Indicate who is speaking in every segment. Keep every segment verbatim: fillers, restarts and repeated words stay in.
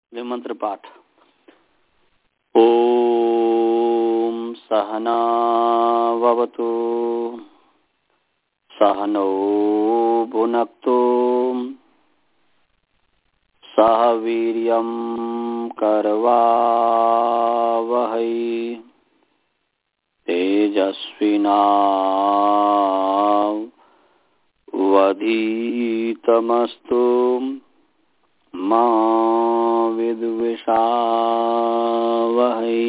Speaker 1: मंत्र पाठ। ओम सहना भवतु सहनौ भुनक्तु सह वीर्यं करवावहै तेजस्विनावधीतमस्तु मा विद्विषावहै।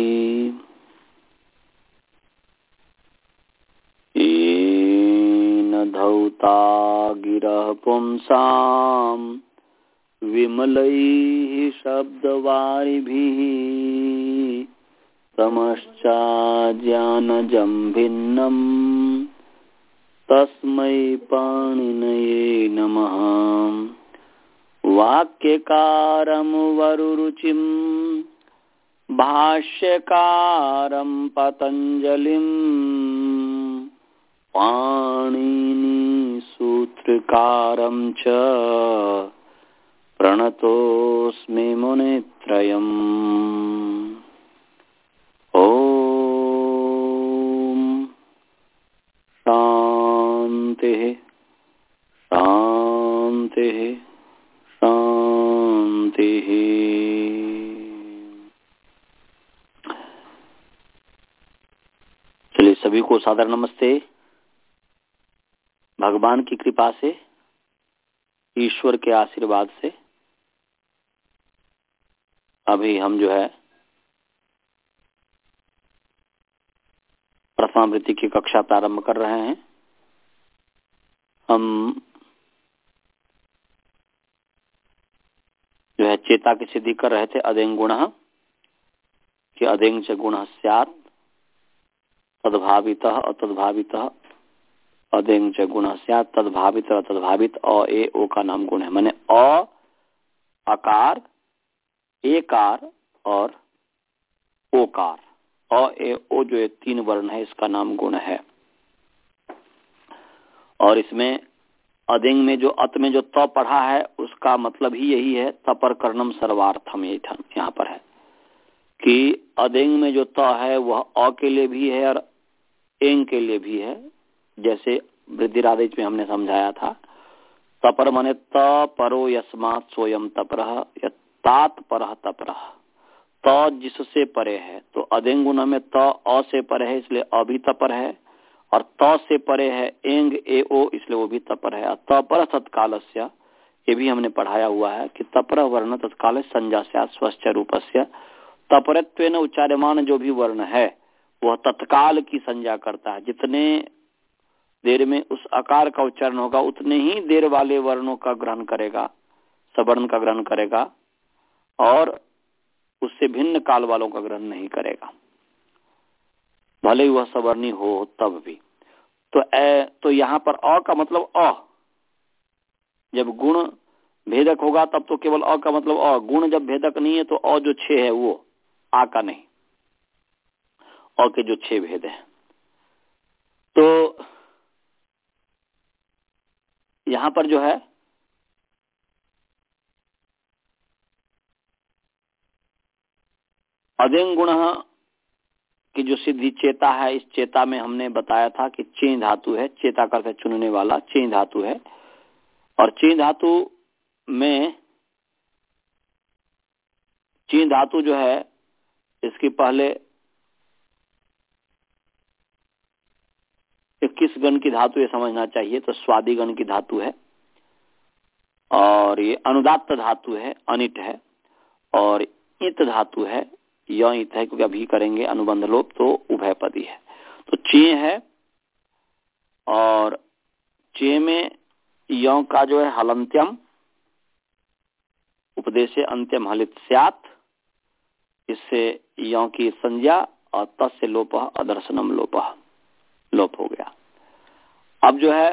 Speaker 1: येन धौता गिरः पुंसां विमलैः शब्दवारिभिः तमश्चाज्ञानजं भिन्नम् तस्मै पाणिनये नमः। वाक्यकारं वरुरुचिं भाष्यकारं पतञ्जलिं पाणिनि सूत्रकारं च प्रणतोऽस्मि मुनित्रयम्। ओम शांति शांति शांति। चलिए सभी को सादर नमस्ते। भगवान की कृपा से, ईश्वर के आशीर्वाद से अभी हम जो है प्रथमावृत्ति की कक्षा प्रारंभ कर रहे हैं। हम जो है चेता की सिद्धि कर रहे थे। अदेंग गुण कि अदेंग च गुण स्यात् तद्भावितः अतद्भावितः अदेंग च गुण स्यात् तद्भावित तद्भावित। अ ए ओ का नाम गुण है, माने अ आकार एकार और ओकार। अ ए ओ जो है तीन वर्ण है, इसका नाम गुण है। और इसमें अदेंग में जो अत में जो त पढ़ा है उसका मतलब ही यही है, तपर कर्णम सर्वार्थम। ये यहाँ पर है कि अदेंग में जो त है वह अ के लिए भी है और एंग के लिए भी है। जैसे वृद्धिरादेश में हमने समझाया था, तपर माने त परो यस्मात् सोयम तपरः, तात परः तपरः। त जिससे परे है, तो अदेंग गुण में त अ से परे है इसलिए अ भी तपर है, और त से परे है एंग ए ओ इसलिए वो भी तपर है। तपर तत्कालस्य ये भी हमने पढ़ाया हुआ है कि तपर वर्ण तत्काल संज्ञा स्वस्थ रूपस्य। तपरत्वेन उच्चार्यमान जो भी वर्ण है वह तत्काल की संज्ञा करता है। जितने देर में उस आकार का उच्चारण होगा उतने ही देर वाले वर्णों का ग्रहण करेगा, सवर्ण का ग्रहण करेगा, और उससे भिन्न काल वालों का ग्रहण नहीं करेगा, भले ही वह सवर्णी हो तब भी। तो ए तो यहाँ पर अ का मतलब अ, जब गुण भेदक होगा तब तो केवल अ का मतलब अ। गुण जब भेदक नहीं है तो अ जो छह है वो आ का नहीं, अ के जो छह भेद है। तो यहाँ पर जो है अदेंग गुण की जो सिद्धि चेता है, इस चेता में हमने बताया था कि चे धातु है, चेता का अर्थ चुनने वाला, चे धातु है। और चे धातु में चे धातु जो है इसकी पहले किस गण की धातु ये समझना चाहिए, तो स्वादि गण की धातु है, और ये अनुदात्त धातु है, अनिट है, और इत धातु है, य इत है क्योंकि अभी करेंगे अनुबंध लोप, तो उभयपदी है। तो चे है, और चे में य का जो है हलंत्यम उपदेशे अंत्यम हलित स्यात्, इससे य की संज्ञा, और तस्य लोप अदर्शनम लोप लोप हो गया। अब जो है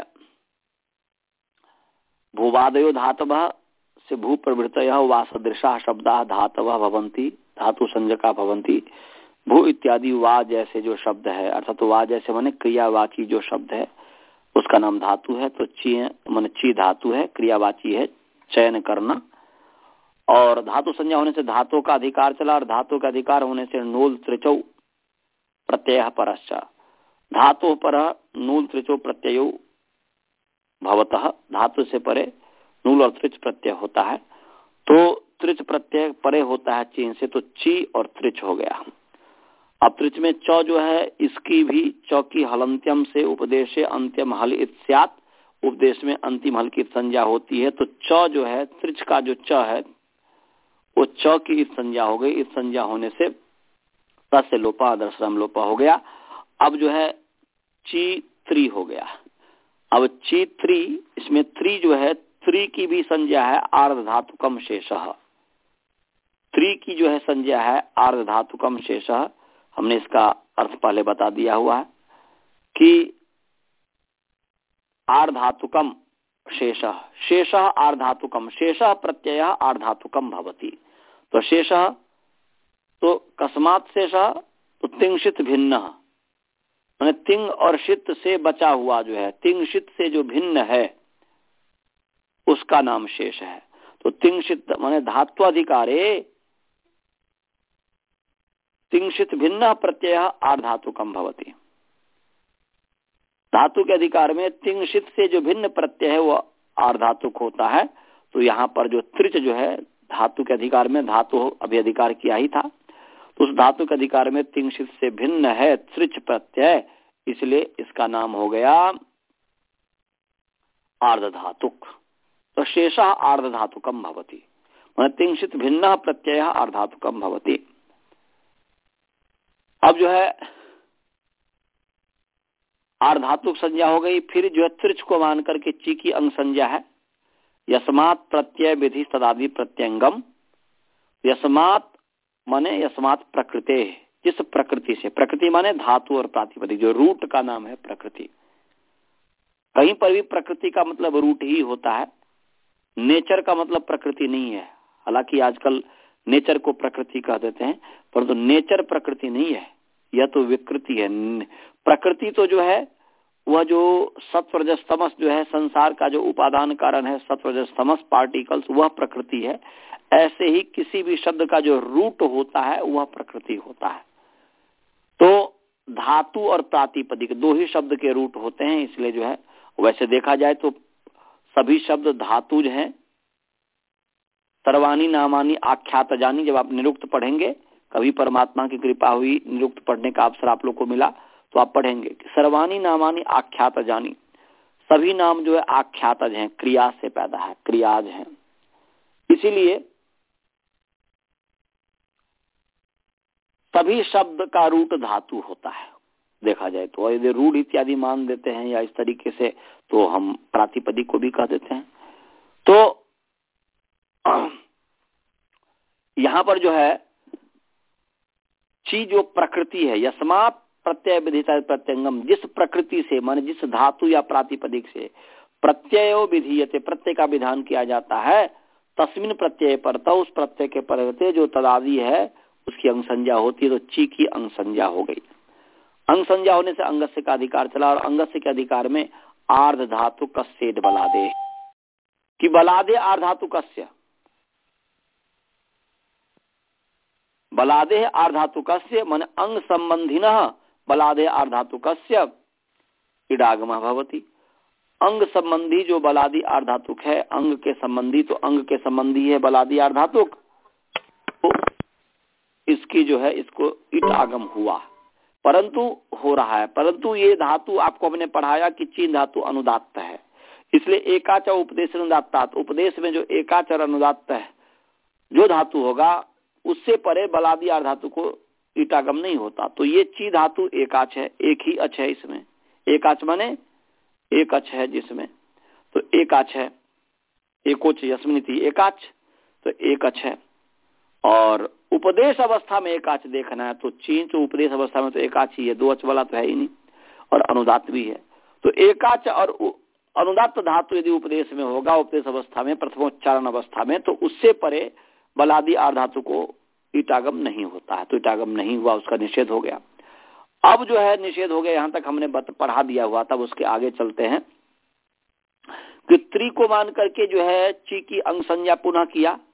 Speaker 1: भूवादयो धातवः से भू प्रवृत्तयः वा सदृशाः शब्दाः धातवः भवन्ति, धातु संज्ञका भवन्ति। भू इत्यादि वा जैसे जो शब्द है, अर्थात वा जैसे माने क्रियावाची जो शब्द है उसका नाम धातु है। तो ची माने ची धातु है, क्रियावाची है चयन करना, और धातु संज्ञा होने से धातु का अधिकार चला, और धातु का अधिकार होने से नूल त्रिचौ प्रत्यय परश्च, धातु पर नूल त्रिचौ प्रत्यय भवतः, धातु से परे नूल और त्रिच प्रत्यय होता है, तो त्रिच प्रत्यय परे होता है चीन से, तो ची और त्रिच हो गया। अब त्रिच में चौ जो है, इसकी भी चौ की हलंत्यम से उपदेशे अंत्यम हल इत्स्यात्, उपदेश में अंतिम हल की संज्ञा होती है, तो चौ जो है, त्रिच का जो च है वो चौ की इस संज्ञा हो गई। इस संज्ञा होने से तस्य लोपा दर्शनम लोपा हो गया। अब जो है ची त्रि हो गया। अब ची त्रि, इसमें त्रि जो है, त्रि की भी संज्ञा है आर्ध धातुकम शेषः, त्रि की जो है संज्ञा है आर्ध धातुकम शेषः। हमने इसका अर्थ पहले बता दिया हुआ है कि आर्धातुकम शेषः, शेषः आर्धातुकम, शेषः प्रत्यय आर्धातुकम भवति। तो शेषः तो कस्मात् शेषः, तो तिंशित भिन्न, माने तिंग और शित से बचा हुआ जो है, तिंग शित से जो भिन्न है उसका नाम शेष है। तो तिंशित माने धात्वाधिकारे तिंशित भिन्न प्रत्यय आर्धातुकम भवति। धातु के अधिकार में तिंशित से जो भिन्न प्रत्यय है वो आर्धातुक होता है। तो यहाँ पर जो त्रिच जो है धातु के अधिकार में, धातु अभी अधिकार किया ही था, तो उस धातु के अधिकार में तिंशित से भिन्न है त्रिच प्रत्यय, इसलिए इसका नाम हो गया आर्धधातुक। तो शेषः आर्धधातुकम भवति, माने तिंशित भिन्न प्रत्यय आर्धातुकम भवति। अब जो है आर्धातुक संज्ञा हो गई। फिर जो है त्रिच को मान करके ची की अंग संज्ञा है, यस्मात् प्रत्यय विधि तदादि प्रत्यंगम। यस्मात् माने यस्मात् प्रकृते, जिस प्रकृति से, प्रकृति माने धातु और प्रातिपदिक, जो रूट का नाम है प्रकृति। कहीं पर भी प्रकृति का मतलब रूट ही होता है, नेचर का मतलब प्रकृति नहीं है। हालांकि आजकल नेचर को प्रकृति कह देते हैं, परंतु तो नेचर प्रकृति नहीं है, यह तो विकृति है। प्रकृति तो जो है वह जो सत्व रजस तमस जो है, संसार का जो उपादान कारण है सत्व रजस तमस पार्टिकल्स, वह प्रकृति है। ऐसे ही किसी भी शब्द का जो रूट होता है वह प्रकृति होता है। तो धातु और प्रातिपदिक दो ही शब्द के रूट होते हैं, इसलिए जो है वैसे देखा जाए तो सभी शब्द धातुज हैं। सर्वाणी नामानी आख्यात जानी, जब आप निरुक्त पढ़ेंगे, कभी परमात्मा की कृपा हुई निरुक्त पढ़ने का अवसर आप लोग को मिला तो आप पढ़ेंगे कि सर्वाणी नामानी आख्यात जानी, सभी नाम जो है आख्यातज हैं, क्रिया से पैदा है, क्रियाज हैं। इसीलिए सभी शब्द का रूट धातु होता है देखा जाए तो। यदि रूढ़ इत्यादि मान देते हैं या इस तरीके से, तो हम प्रातिपदिक को भी कह देते हैं। तो यहां पर जो है ची जो प्रकृति है, यस्मात् प्रत्यय विधिता प्रत्यंगम, जिस प्रकृति से माने जिस धातु या प्रातिपदिक से प्रत्ययो विधीयते, प्रत्यय का विधान किया जाता है, तस्मिन प्रत्यय पर, तो उस प्रत्यय के पर जो तदादि है उसकी अंग संज्ञा होती है। तो ची की अंग संज्ञा हो गई। अंग संज्ञा होने से अंगस्य का अधिकार चला, और अंगस्य के अधिकार में आर्ध धातु कस्येद बलादे, कि बलादे आर्धातु कस्य, बलादे आर्धातु कस्य माने अंग संबंधिनः बलादे आर्धातु कस्य इडागमः भवति। अंग संबंधी जो बलादि आर्धातुक है, अंग के संबंधी, तो अंग के संबंधी है बलादि आर्धातुक, तो इसकी जो है इसको इट आगम हुआ, परंतु हो रहा है। परंतु ये धातु आपको हमने पढ़ाया कि चीन धातु अनुदात्त है, इसलिए एकाच उपदेश अनुदात्तात, उपदेश में जो एकाच और अनुदात्त है जो धातु होगा उससे परे बलादि आर्धातु को ईटागम नहीं होता। तो ये ची धातु एकाच है, एक ही अच है इसमें, एकाच माने एक अच है जिसमें, तो एकाच है, एकोच यस्मिनिति एकाच, तो एक अच है। और उपदेश अवस्था में एकाच देखना है तो चीन तो उपदेश अवस्था में तो एकाच ही है, दो अच वाला तो है ही नहीं, और अनुदात्त भी है। तो एकाच और अनुदात्त धातु यदि उपदेश में होगा, उपदेश अवस्था में, प्रथमोच्चारण अवस्था में, तो उससे परे बलादि आर्धातु को ईटागम नहीं होता है। तो ईटागम नहीं हुआ, उसका निषेध हो गया। अब जो है निषेध हो गया, यहां तक हमने पढ़ा दिया हुआ था। उसके आगे चलते हैं कि त्रि को मान करके जो है ची की अंग संज्ञा पुनः किया,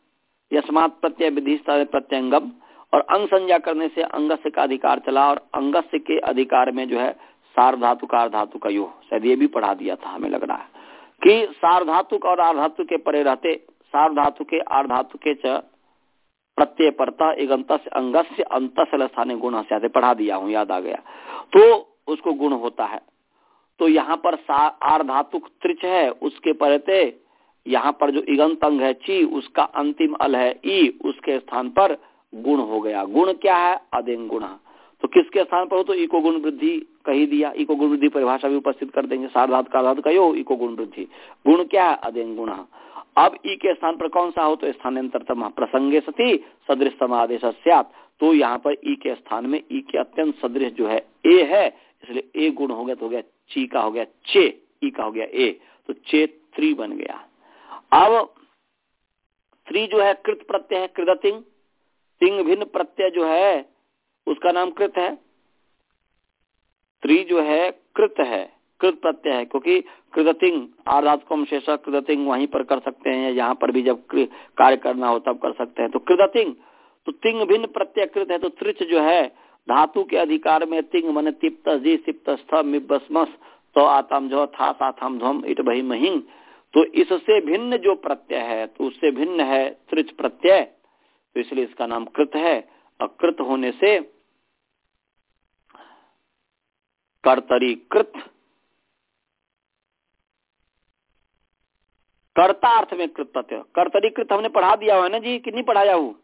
Speaker 1: यस्मात् प्रत्यय विधि प्रत्यंगम, और अंग संज्ञा करने से अंगस्य का अधिकार चला, और अंगस्य के अधिकार में जो है सार्वधातुक आर्धातुक यो, शायद ये भी पढ़ा दिया था हमें लग रहा है कि सार्वधातुक और आर्धातुक के परे रहते सार्वधातु के आर्धातु के च प्रत्यय परता एगंतस्य अंगस्य अंतस्य स्थाने गुण से पढ़ा दिया हूँ, याद आ गया, तो उसको गुण होता है। तो यहाँ पर आर्धातुक त्रिच है, उसके परते यहाँ पर जो इगंत अंग है ची, उसका अंतिम अल है ई, उसके स्थान पर गुण हो गया। गुण क्या है? अदेंग गुण। तो किसके स्थान पर हो? तो इको गुण वृद्धि कही दिया, इको गुण वृद्धि परिभाषा भी उपस्थित कर देंगे, सार्वधातुक का धातु कहो इको गुण वृद्धि। गुण क्या है? अदेंग गुण। अब ई के स्थान पर कौन सा हो? तो स्थानांतरतम प्रसंगे सती सदृश समादेश स्यात्, तो यहाँ पर ई के स्थान में ई के अत्यंत सदृश जो है ए है, इसलिए ए गुण हो गया, तो हो गया ची का हो गया चे, ई का हो गया ए, तो चे थ्री बन गया। अब थ्री जो है कृत प्रत्यय है, कृदतिंग, तिंग भिन्न प्रत्यय जो है उसका नाम कृत है। त्रि जो है कृत है, कृत प्रत्यय है, क्योंकि कृदतिंग आर्धातुकम शेष कृदतिंग वहीं पर कर सकते हैं, यहाँ पर भी जब कार्य करना हो तब कर सकते हैं। तो कृदतिंग, तो तिंग भिन्न प्रत्यय कृत है, तो त्रिच जो है धातु के अधिकार में तिंग मन तिप्त जी सिप्त स्थ मिबस्मस तो आतम जो था साथम ध्वम इट बही महिंग, तो इससे भिन्न जो प्रत्यय है तो उससे भिन्न है त्रिच प्रत्यय, तो इसलिए इसका नाम कृत है। और कृत होने से कर्तरी कृत, कर्ता अर्थ में कृत प्रत्यय, कर्तरी कृत हमने पढ़ा दिया हुआ है ना जी, कि नहीं पढ़ाया हूँ?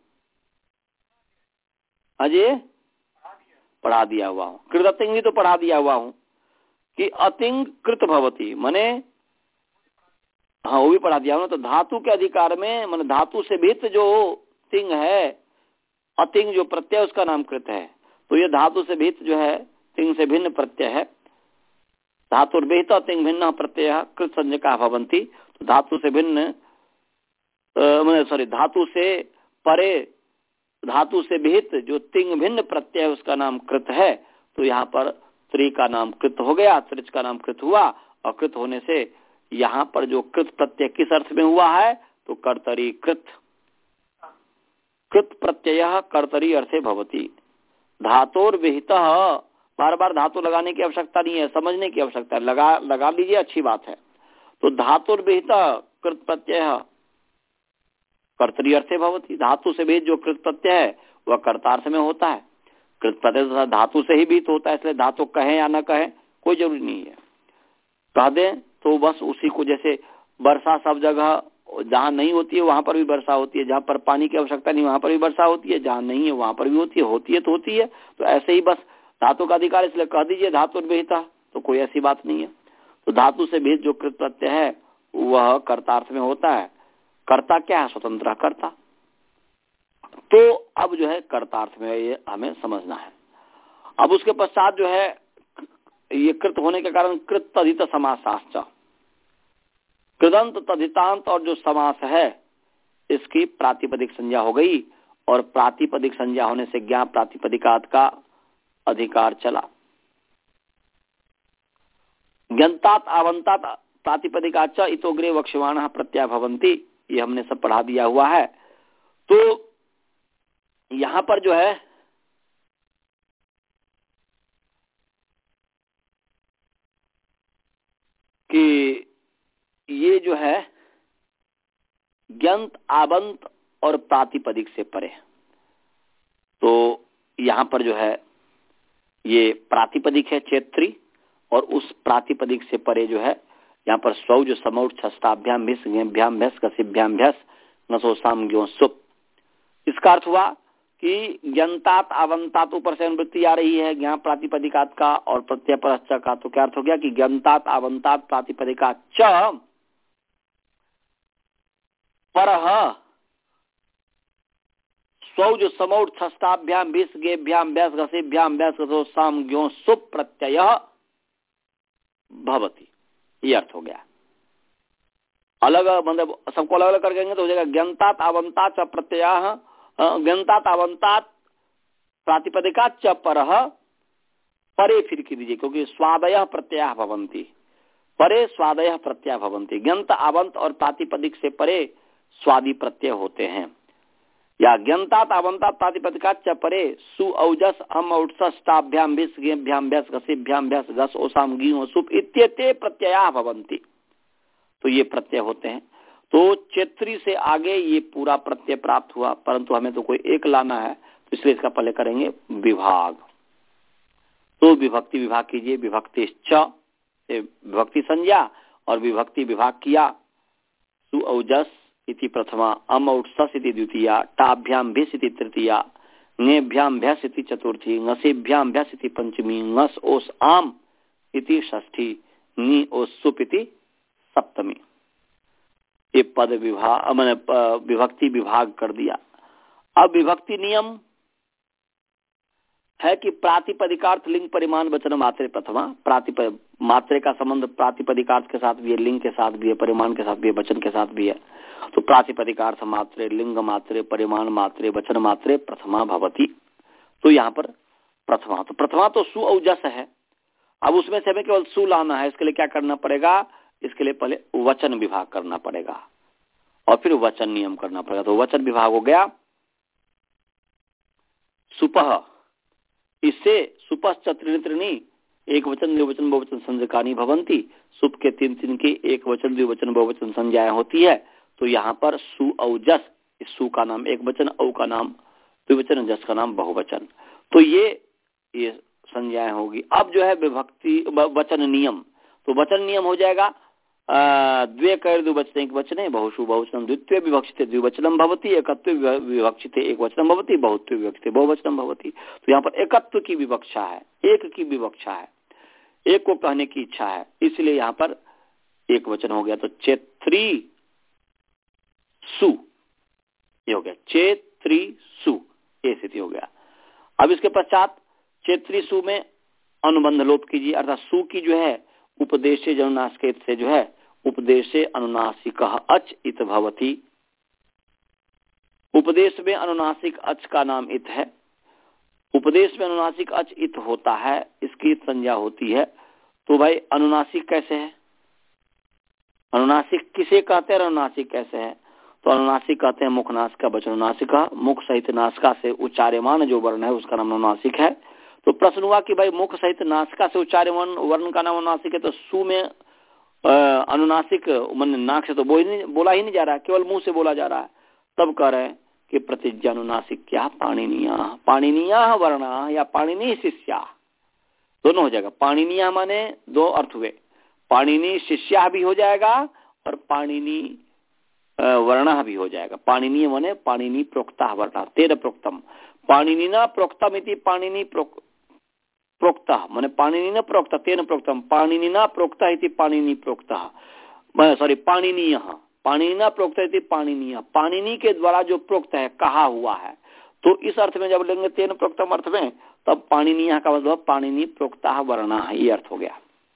Speaker 1: अजय पढ़ा दिया हुआ हूँ। कृदतिंग भी तो पढ़ा दिया हुआ हूँ कि अतिंग कृत भवती, माने हाँ वो भी पढ़ा दिया हूँ। तो धातु के अधिकार में माने धातु से भिन्न जो तिंग है, अतिंग जो प्रत्यय उसका नाम कृत है। तो ये धातु से भिन्न जो है तिंग से भिन्न प्रत्यय है। धातु विहित तिंग भिन्न प्रत्यय कृत संज्ञका भवंती, तो धातु से भिन्न सॉरी धातु से परे धातु से विहित जो तिंग भिन्न प्रत्यय उसका नाम कृत है। तो यहाँ पर त्रि का नाम कृत हो गया, त्रिच का नाम कृत हुआ, और कृत होने से यहाँ पर जो कृत प्रत्यय किस अर्थ में हुआ है? तो कर्तरी कृत, कृत प्रत्यय कर्तरी अर्थे भवती। धातुर विहित, बार बार धातु लगाने की आवश्यकता नहीं है, समझने की आवश्यकता है, लगा लगा लीजिए, अच्छी बात है। तो धातुर विहित कृत प्रत्यय कर्तरी अर्थे भवती, धातु से भी जो कृत प्रत्यय है वह कर्तार्थ में होता है। कृत प्रत्यय धातु से ही भी तो होता है, इसलिए धातु कहे या न कहे कोई जरूरी नहीं है, कह दें तो बस उसी को। जैसे वर्षा सब जगह जहाँ नहीं होती है वहां पर भी वर्षा होती है, जहाँ पर पानी की आवश्यकता नहीं वहां पर भी वर्षा होती है, जहाँ नहीं है वहां पर भी होती है, होती है तो होती है। तो ऐसे ही बस धातु का अधिकार, इसलिए कह दीजिए धातु विहिता, तो कोई ऐसी बात नहीं है। तो धातु से भी जो कृत प्रत्यय है वह कर्तार्थ में होता है। कर्ता क्या है? स्वतंत्र कर्ता। तो अब जो है कर्तार्थ में ये हमें समझना है। अब उसके पश्चात जो है ये कृत होने के कारण कृत तदित समासाश्च, कृदंत तदितांत और जो समास है इसकी प्रातिपदिक संज्ञा हो गई, और प्रातिपदिक संज्ञा होने से ज्ञा प्रातिपदिकात का अधिकार चला। ज्ञंतात आवंतात प्रातिपदिकाच इतोग्रे वक्ष्यमाण प्रत्यय भवंती, ये हमने सब पढ़ा दिया हुआ है। तो यहां पर जो है कि ये जो है ज्ञंत आवंत और प्रातिपदिक से परे, तो यहां पर जो है ये प्रातिपदिक है चेत्री, और उस प्रातिपदिक से परे जो है यहाँ पर स्वौ जो समौट छष्टाभ्याम भिस गेभ्याम भ्यस कसिभ्याम भ्यस नसो साम ग्यो सुप। इसका अर्थ हुआ कि ज्ञंतात आवंतात ऊपर से अनुवृत्ति आ रही है ज्ञा प्रातिपदिकात का और प्रत्यय परश्च का, तो क्या अर्थ हो गया कि ज्ञंतात आवंतात प्रातिपदिकात च परह स्वौ जो समौट छष्टाभ्याम भिस गेभ्याम भ्यस कसिभ्याम भ्यस नसो साम ग्यो सुप प्रत्यय भवती, ये अर्थ हो गया। अलग मतलब सबको अलग अलग कर देंगे तो हो जाएगा ज्ञंतात आवंतात च प्रत्यय, ज्ञंतात आवंतात प्रातिपदिकात च परह, परे फिर की दीजिए क्योंकि स्वादय प्रत्यय भवंती, परे स्वादय प्रत्यय भवंती। ज्ञंत आवंत और प्रातिपदिक से परे स्वादि प्रत्यय होते हैं। या ज्ञंता तावंता प्रातिपदिका च परे सु औजस अम औट्सष्टाभ्याम भिस गेभ्याम भ्यस घसेभ्याम भ्यस घस ओसाम गी सुप इत्येते प्रत्यया भवन्ति। तो ये प्रत्यय होते हैं। तो चेत्री से आगे ये पूरा प्रत्यय प्राप्त हुआ, परंतु हमें तो कोई एक लाना है, तो इसलिए इसका पहले करेंगे विभाग। तो विभक्ति विभाग कीजिए। विभक्ति च विभक्ति संज्ञा और विभक्ति विभाग किया। सु औजस इति प्रथमा, अम औट्सस इति द्वितीया, टाभ्याम भिस इति तृतीया, ङेभ्याम भ्यस इति चतुर्थी, ङसेभ्याम भ्यस इति पंचमी, ङस ओस आम इति षष्ठी, ङी ओस सुप इति सप्तमी। ये पद विभाग मैंने विभक्ति विभाग कर दिया। अब विभक्ति नियम है कि प्रातिपदिकार्थ लिंग परिमाण वचन मात्रे प्रथमा। प्रातिपद मात्रे का संबंध प्रातिपदिकार्थ के साथ भी है, लिंग के साथ भी है, परिमाण के साथ भी है, वचन के साथ भी है। तो प्रातिपदिकार्थ मात्रे, लिंग मात्रे, परिमाण मात्रे, वचन मात्रे प्रथमा भवति। तो यहाँ पर प्रथमा, तो प्रथमा तो सु औजस है। अब उसमें से हमें केवल सु लाना है। इसके लिए क्या करना पड़ेगा? इसके लिए पहले वचन विभाग करना पड़ेगा और फिर वचन नियम करना पड़ेगा। तो वचन विभाग हो गया सुपह, इससे सुपश्च त्रिणी एक वचन द्विवचन बहुवचन संज्ञकानी भवंती। सुप के तीन तीन की एक वचन द्विवचन बहुवचन संज्ञाएं होती है। तो यहाँ पर सु औजस, इस सु का नाम एक वचन, औ का नाम द्विवचन, जस का नाम बहुवचन। तो ये ये संज्ञाएं होगी। अब जो है विभक्ति वचन नियम, तो वचन नियम हो जाएगा द्वे कर द्विवचन एक वचने, बहुषु बहुवचनम द्वितीय विभक्षिते द्विवचनम भवति, एकत्व विभक्षिते एक वचनम भवति, बहुत्व विभक्षिते बहुवचनम भवति। तो यहाँ पर एकत्व की विवक्षा है, एक की विवक्षा है, एक को कहने की इच्छा है, इसलिए यहाँ पर एक वचन हो गया। तो चेत्री सु, ये हो गया चेत्री सु, ये स्थिति हो गया। अब इसके पश्चात चेत्री सु में अनुबंध लोप कीजिए, अर्थात सु की जो है उपदेशे जनुनासिक से जो है उपदेशे अनुनासिक अच इत भवति। उपदेश में अनुनासिक अच का नाम इत है। उपदेश में अनुनासिक अच इत होता है, इसकी संज्ञा होती है। तो भाई अनुनासिक कैसे है? अनुनासिक किसे कहते हैं? अनुनासिक कैसे है? तो अनुनासिक कहते हैं मुख नासिका वचनुनासिका, मुख सहित नासिका से उच्चार्यमान जो वर्ण है उसका नाम अनुनासिक है। तो प्रश्न हुआ कि भाई मुख सहित नासिका से उच्चार्यमान वर्ण का नाम अनुनासिक है, तो सु में अनुनासिक मन नाक से तो बोल नहीं, बोला ही नहीं जा रहा है, केवल मुंह से बोला जा रहा है। तब कह रहे हैं कि प्रतिज्ञानुनासिक क्या पाणिनीय, पाणिनीय वर्णा या पाणिनी शिष्या, दोनों हो जाएगा। पाणिनीय माने दो अर्थ हुए, पाणिनी शिष्या भी हो जाएगा और पाणिनी वर्ण भी हो जाएगा। पाणिनीय माने पाणिनी प्रोक्ता वर्णा, तेन प्रोक्तम, पाणिनिना प्रोक्तम इति पाणिनी प्रोक्ता माने पाणिनिना प्रोक्ता तेन प्रोक्तम, पाणिनिना प्रोक्ता इति पाणिनी प्रोक्ता, सॉरी पाणिनीय, पाणिनिना प्रोक्ता इति पाणिनीय, पाणिनी के द्वारा जो प्रोक्त है, कहा हुआ है। तो इस अर्थ में जब लेंगे तेन प्रोक्तम अर्थ में, तब पाणिनीय का मतलब पाणिनी प्रोक्ता वर्णा, ये अर्थ हो गया।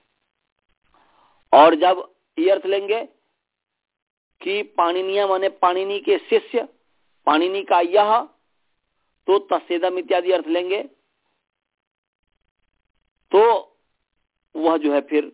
Speaker 1: और जब ये अर्थ लेंगे कि पाणिनीय माने पाणिनी के शिष्य, पाणिनी का यह, तो तस्सेदम इत्यादि अर्थ लेंगे, तो वह जो है फिर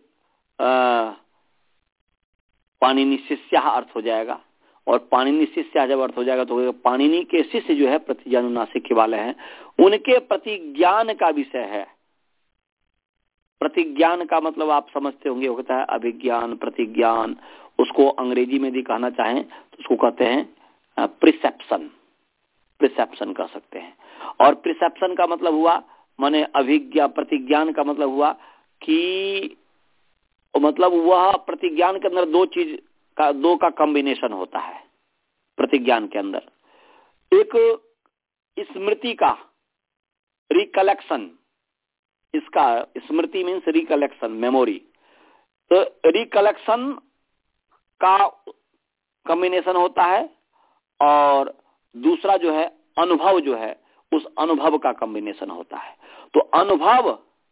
Speaker 1: पाणिनी शिष्य अर्थ हो जाएगा। और पाणिनी शिष्य जब अर्थ हो जाएगा तो पाणिनी के शिष्य जो है प्रतिज्ञानुनासिक के वाले हैं, उनके प्रतिज्ञान का विषय है। प्रतिज्ञान का मतलब आप समझते होंगे, होता है अभिज्ञान, प्रतिज्ञान। उसको अंग्रेजी में भी कहना चाहें तो उसको कहते हैं प्रिसेप्शन, प्रिसेप्शन कह सकते हैं। और प्रिसेप्शन का मतलब हुआ माने अभिज्ञा, प्रतिज्ञान का मतलब हुआ कि मतलब वह प्रतिज्ञान के अंदर दो चीज का, दो का कॉम्बिनेशन होता है प्रतिज्ञान के अंदर। एक स्मृति का रिकलेक्शन, इसका स्मृति मीन्स रिकलेक्शन, मेमोरी, तो रिकलेक्शन का कॉम्बिनेशन होता है। और दूसरा जो है अनुभव, जो है उस अनुभव का कॉम्बिनेशन होता है। तो अनुभव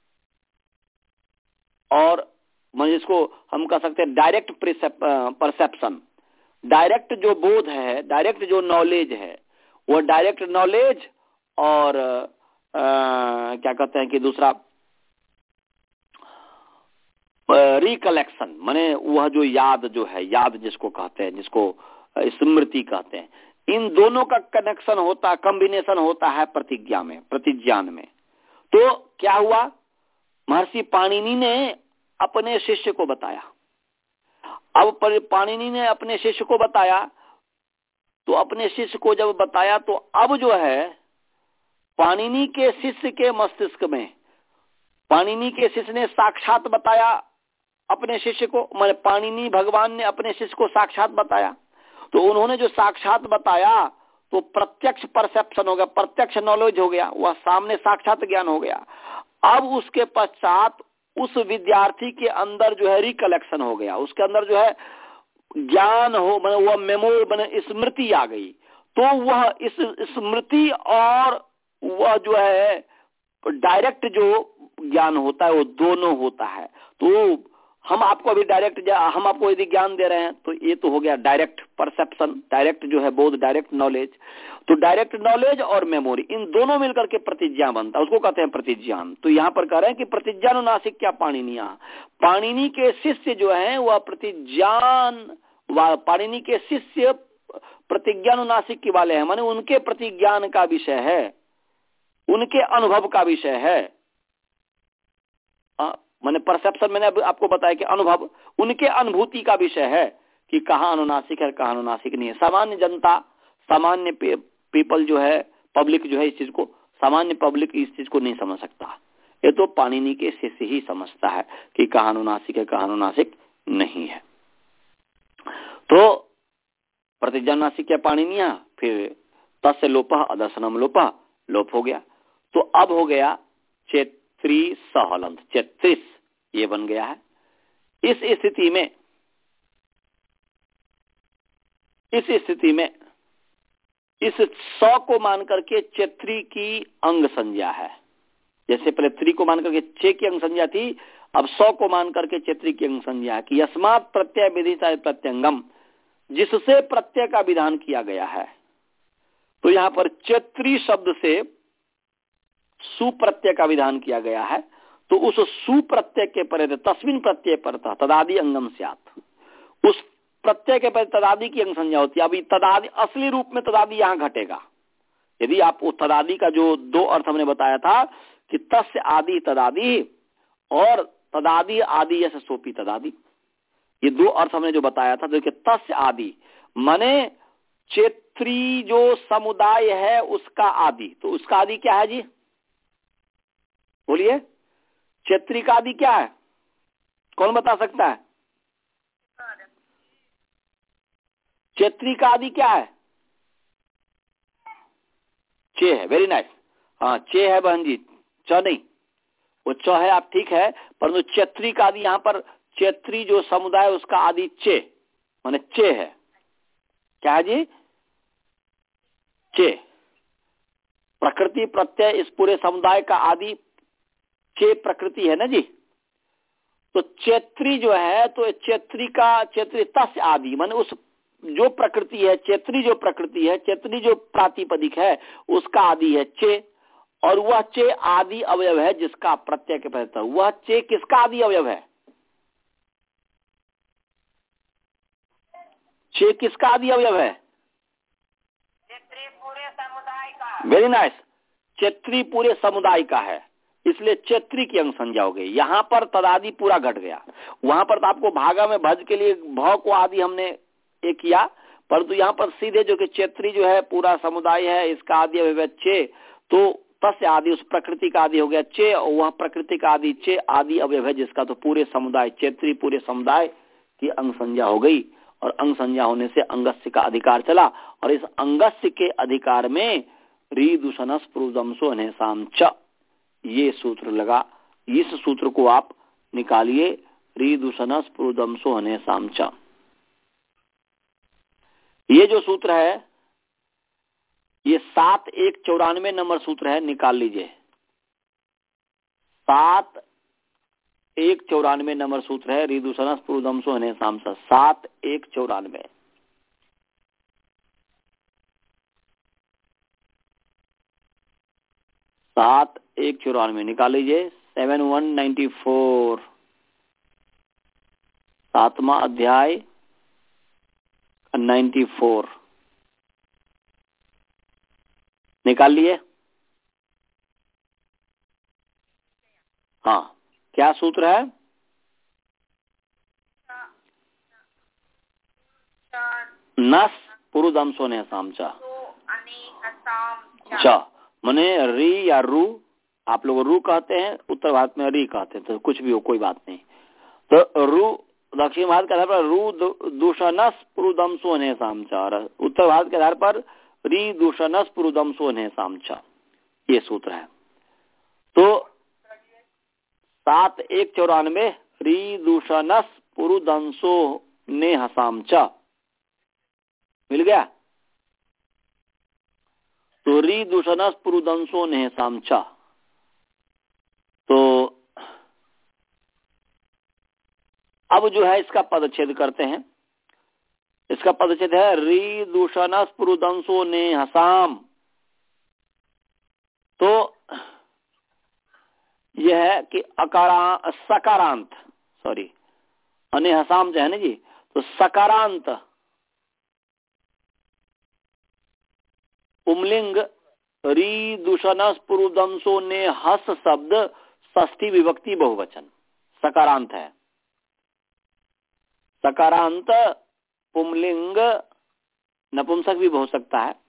Speaker 1: और मान इसको हम कह सकते हैं डायरेक्ट परसेप्शन, डायरेक्ट जो बोध है, डायरेक्ट जो नॉलेज है, वो डायरेक्ट नॉलेज और आ, क्या कहते हैं कि दूसरा रिकलेक्शन, माने वह जो याद जो है, याद जिसको कहते हैं, जिसको स्मृति कहते हैं, इन दोनों का कनेक्शन होता, कॉम्बिनेशन होता है प्रतिज्ञा में, प्रतिज्ञान में। तो क्या हुआ, महर्षि पाणिनि ने अपने शिष्य को बताया। अब पाणिनि ने अपने शिष्य को बताया, तो अपने शिष्य को जब बताया तो अब जो है पाणिनि के शिष्य के मस्तिष्क में, पाणिनि के शिष्य ने साक्षात बताया अपने शिष्य को, मैंने पाणिनि भगवान ने अपने शिष्य को साक्षात बताया। तो उन्होंने जो साक्षात बताया तो प्रत्यक्ष परसेप्शन हो गया, प्रत्यक्ष नॉलेज हो गया, वह सामने साक्षात ज्ञान हो गया। अब उसके पश्चात उस विद्यार्थी के अंदर जो है रिकलेक्शन हो गया, उसके अंदर जो है ज्ञान हो, मैंने वह मेमोरी, मैंने स्मृति आ गई। तो वह इस स्मृति और वह जो है डायरेक्ट जो ज्ञान होता है वो दोनों होता है। तो हम आपको अभी डायरेक्ट, हम आपको यदि ज्ञान दे रहे हैं तो ये तो हो गया डायरेक्ट परसेप्शन, डायरेक्ट जो है बोध, डायरेक्ट नॉलेज। तो डायरेक्ट नॉलेज और मेमोरी, इन दोनों मिलकर के प्रतिज्ञा बनता है, उसको कहते हैं प्रतिज्ञान। तो यहाँ पर कह रहे हैं कि प्रतिज्ञानुनासिक क्या पाणिनिया, पाणिनि के शिष्य जो है वह प्रतिज्ञान, पाणिनि के शिष्य प्रतिज्ञानुनासिक के वाले हैं, माने उनके प्रतिज्ञान का विषय है, उनके अनुभव का विषय है। मैंने परसेप्शन, मैंने आपको बताया कि अनुभव उनके अनुभूति का विषय है कि कहाँ अनुनासिक है, कहाँ अनुनासिक नहीं है। सामान्य जनता, सामान्य पीपल जो है, पब्लिक जो है इस चीज को, सामान्य पब्लिक इस चीज को नहीं समझ सकता। ये तो पाणिनि के शिष्य ही समझता है कि कहाँ अनुनासिक है, कहाँ अनुनासिक नहीं है। तो प्रतिज्ञानुनासिक क्या पाणिनिया, फिर तस्य लोपः अदर्शनम लोपः, लोप हो गया। तो अब हो गया चेत्री सहलंत, चेत्रिस ये बन गया है। इस स्थिति में, इस स्थिति में इस स को मान करके चेत्री की अंग संज्ञा है। जैसे पहले त्री को मान करके चे की अंग संज्ञा थी, अब स को मान करके चेत्री की अंग संज्ञा है कि यस्मात् प्रत्यय विधिता प्रत्यंगम, जिससे प्रत्यय का विधान किया गया है। तो यहाँ पर चेत्री शब्द से सुप्रत्यय का विधान किया गया है। तो उस सुप्रत्यय के परे तस्मिन प्रत्यय पर था तदादि अंगम स्यात्, उस प्रत्यय के परे तदादि की अंग संज्ञा होती है। अभी तदादि असली रूप में तदादि यहाँ घटेगा। यदि आप उस तदादि का जो दो अर्थ हमने बताया था कि तस्य आदि तदादि और तदादि आदि जैसे सोपी तदादि, ये दो अर्थ हमने जो बताया था। देखिए तस्य आदि माने चेत्री जो समुदाय है उसका आदि, तो उसका आदि क्या है जी, बोलिए। चेत्री का आदि क्या है, कौन बता सकता है? चेत्री का आदि क्या है? चे है, वेरी नाइस। हाँ चे है बहन जी, च नहीं, वो च है, आप ठीक है, परंतु चेत्री का आदि यहाँ पर चेत्री जो समुदाय उसका आदि चे माने चे है। क्या है जी? चे। प्रकृति प्रत्यय इस पूरे समुदाय का आदि चे प्रकृति है ना जी। तो चेत्री जो है, तो चेत्री का, चेत्री तस्य आदि माने उस जो प्रकृति है, चेत्री जो प्रकृति है, चेत्री जो प्रातिपदिक है उसका आदि है चे, और वह चे आदि अवयव है जिसका प्रत्यय के पहले। वह चे किसका आदि अवयव है? चे किसका आदि अवयव है? चेत्री पूरे समुदाय का। वेरी नाइस, चेत्री पूरे समुदाय का है, इसलिए चेत्री की अंग संज्ञा हो गई। यहाँ पर तदादि पूरा घट गया। वहां पर तो आपको भागा में भज के लिए भ को आदि हमने एक किया, परंतु यहाँ पर सीधे जो कि चेत्री जो है पूरा समुदाय है, इसका आदि अवयव चे, तो तस्य आदि उस प्रकृति का आदि हो गया चे, और वह प्रकृति का आदि चे आदि अवयव है जिसका तो पूरे समुदाय, चेत्री पूरे समुदाय की अंग संज्ञा हो गई। और अंग संज्ञा होने से अंगस्य का अधिकार चला, और इस अंगस्य के अधिकार में रीदूषणस प्रुदमसो अनेसाम च, ये सूत्र लगा। इस सूत्र को आप निकालिए, रीदूषणस प्रुदमसो अनेसाम च। ये जो सूत्र है ये सात एक चौरानवे नंबर सूत्र है, निकाल लीजिए। सात एक चौरानवे नंबर सूत्र है, रीदूषणस प्रुदमसो अनेसाम च, सात एक चौरानवे। सात एक चौरानवे निकाल लीजिए। सेवन वन नाइन्टी फोर, सातवां अध्याय नाइन्टी फोर। निकाल लिए? हाँ, क्या सूत्र है? नस पुरुदंसो ने सामचा चा, मने री या रू, आप लोग रू कहते हैं, उत्तर भारत में री कहते हैं, तो कुछ भी हो कोई बात नहीं। तो रू दक्षिण भारत के आधार पर रू दूषणस पुरुदंसो ने सामचा, उत्तर भारत के आधार पर री दूषणस पुरुदंसो ने सामचा, ये सूत्र है। तो सात एक चौरानवे री दूषणस पुरुदंसो ने हसामचा मिल गया। तो री दूषणस पुरुदंसो ने सामचा, तो अब जो है इसका पदच्छेद करते हैं। इसका पदच्छेद है री दूषणस पुरुदंसो ने हसाम। तो यह है कि अकारा सकारांत सॉरी अने हसाम जो है ना जी, तो सकारांत पुमलिंग री दूषणस पुरुदंसो ने हस शब्द षष्ठी विभक्ति बहुवचन सकारांत है। सकारांत पुमलिंग नपुंसक भी हो सकता है,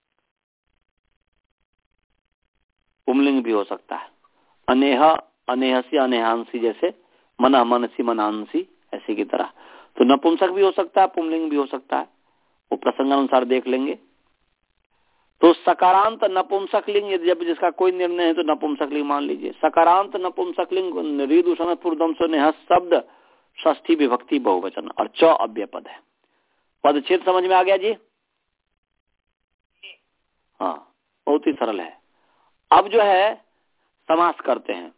Speaker 1: पुमलिंग भी हो सकता है। अनेह अनेहसी अनेहांसी, जैसे मन मनसी मनांसी ऐसे की तरह। तो नपुंसक भी हो सकता है, पुमलिंग भी हो सकता है, वो प्रसंगानुसार देख लेंगे। तो सकारांत नपुंसक लिंग, जब जिसका कोई निर्णय है तो नपुंसक लिंग मान लीजिए। सकारांत नपुंसक लिंग री दूषण पुरुदंसो ने हस शब्द षष्ठी विभक्ति बहुवचन और च अव्यय पद है। पदच्छेद समझ में आ गया जी? हाँ, बहुत ही सरल है। अब जो है समास करते हैं।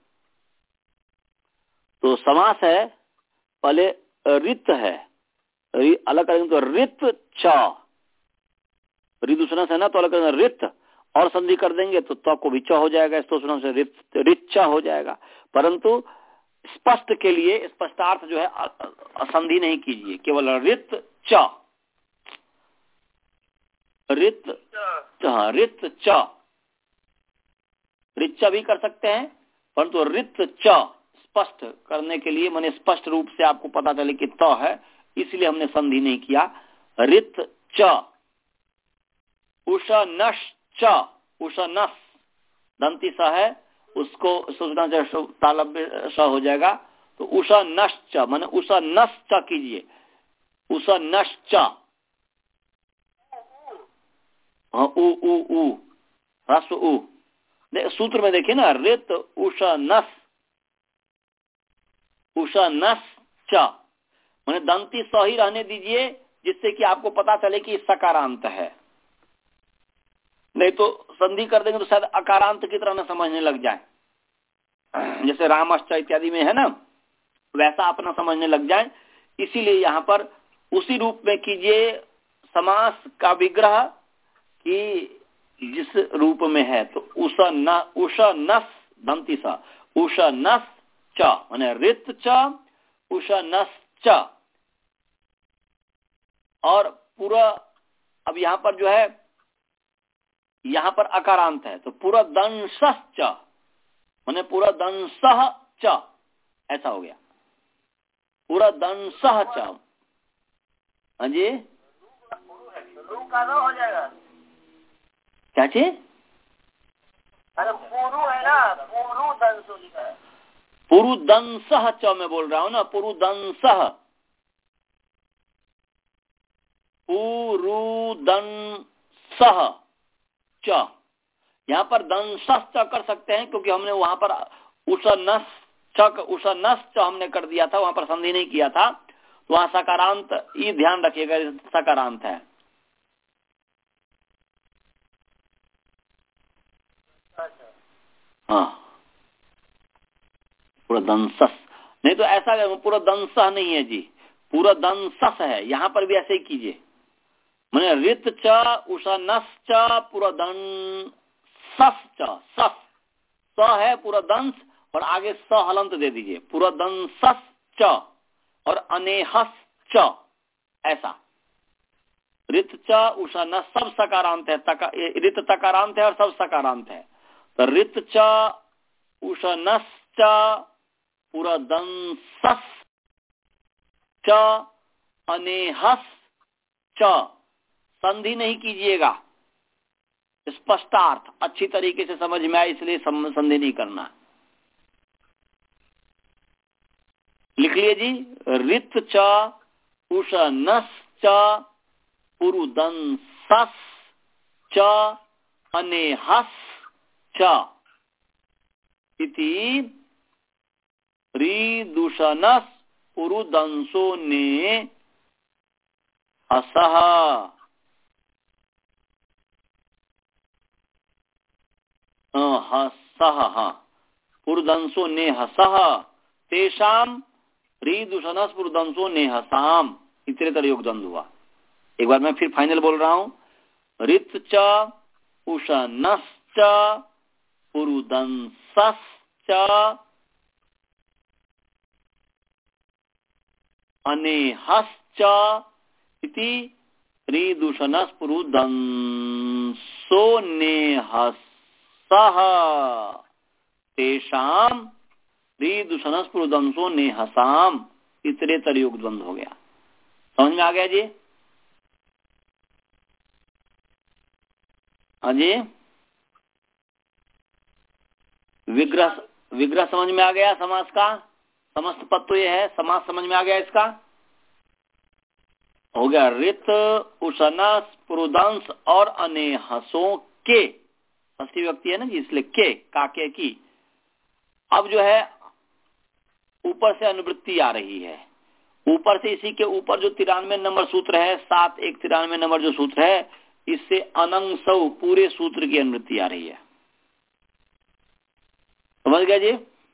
Speaker 1: तो समास है, पहले रित है, अलग करेंगे तो रित च, री दूषण से ना, तो अलग करेंगे रित और संधि कर देंगे तो त को भी च हो जाएगा, इस दूषण से रित रिच्चा हो जाएगा। परंतु स्पष्ट के लिए स्पष्टार्थ जो है संधि नहीं कीजिए, केवल रित च, रित हाँ रित च, रिच्चा भी कर सकते हैं, परंतु रित च स्पष्ट करने के लिए, माने स्पष्ट रूप से आपको पता चले कि त है, इसलिए हमने संधि नहीं किया। रित च उषनश च, उषनस दंती स है, उसको सोचना चाहिए तालब स हो जाएगा। तो उषनश च माने उषनस च कीजिए, उषनश च, हाँ उ उ उ ह्रस्व उ। सूत्र में देखिए ना, रित उषनस उषनस च, माने दंती स ही रहने दीजिए, जिससे कि आपको पता चले कि सकारांत है। नहीं तो संधि कर देंगे तो शायद अकारांत की तरह न समझने लग जाए, जैसे रामश्च इत्यादि में है ना, वैसा अपना समझने लग जाए। इसीलिए यहाँ पर उसी रूप में कीजिए समास का विग्रह कि जिस रूप में है। तो उष न उष नस दंती सा उष नस च माने रित च उष नस च। और पूरा अब यहाँ पर जो है, यहाँ पर अकारांत है, तो पूरा दंशः च माने पूरा दंशः च ऐसा हो गया, पूरा दंशः च। हाँ जी, हो जाएगा क्या चीज? अरे पुरु है ना, पुरु दंसो लिखा है, पुरु दंसः च मैं बोल रहा हूँ ना, पुरु दंसः, पुरु दंसः च। यहाँ पर दंसः च कर सकते हैं, क्योंकि हमने वहां पर उषनस च उषनस च हमने कर दिया था, वहां पर संधि नहीं किया था। तो वहां सकारांत, ये ध्यान रखिएगा, सकारांत है। हाँ, पूरा दंसस नहीं तो ऐसा पूरा दंसह नहीं है जी, पूरा दंसस है। यहाँ पर भी ऐसे ही कीजिए, मैंने रित च उषनस च पूरा दंसस च, सस स है पूरा दंस और आगे स हलंत दे दीजिए, पूरा दंसस च और अनेहस च, ऐसा रित च उषा न सब सकारांत है, तका, रित तकारांत है और सब सकारांत है। तो रित च उषा न पूरा दंसस च अनेहस च, संधि नहीं कीजिएगा, स्पष्टार्थ अच्छी तरीके से समझ में आए इसलिए संधि नहीं करना। लिख लिए जी, रित च उषनस च पुरुदंसस च अनेहस च इति रीदुषनस पुरुदंसो ने हसः हसः पुरुदंसो ने हसः तेषाम रीदुषनस पुरुदंसो ने हसाम, इतरेतर योगदान हुआ। एक बार मैं फिर फाइनल बोल रहा हूं, रित च उषनस च पुरुदंसस च अनेहस च इति रीदुषनस पुरुदंसो ने हसः तेषाम रीदुषनस पुरुदंसो ने हसाम, इतरेतर योग द्वंद्व हो गया। समझ में आ गया जी? हाँ जी, विग्रह विग्रह समझ में आ गया, समास का समस्त पद तो ये है, समास समझ में आ गया इसका, हो गया। रित उषनस पुरुदंस और अनेहसों के, षष्ठी व्यक्ति है ना जी, इसलिए के काके की। अब जो है ऊपर से अनुवृत्ति आ रही है, ऊपर से इसी के ऊपर जो तिरानवे नंबर सूत्र है, सात एक तिरानवे नंबर जो सूत्र है, इससे अनंग सौ पूरे सूत्र की अनुवृत्ति आ रही है। समझ गए जी?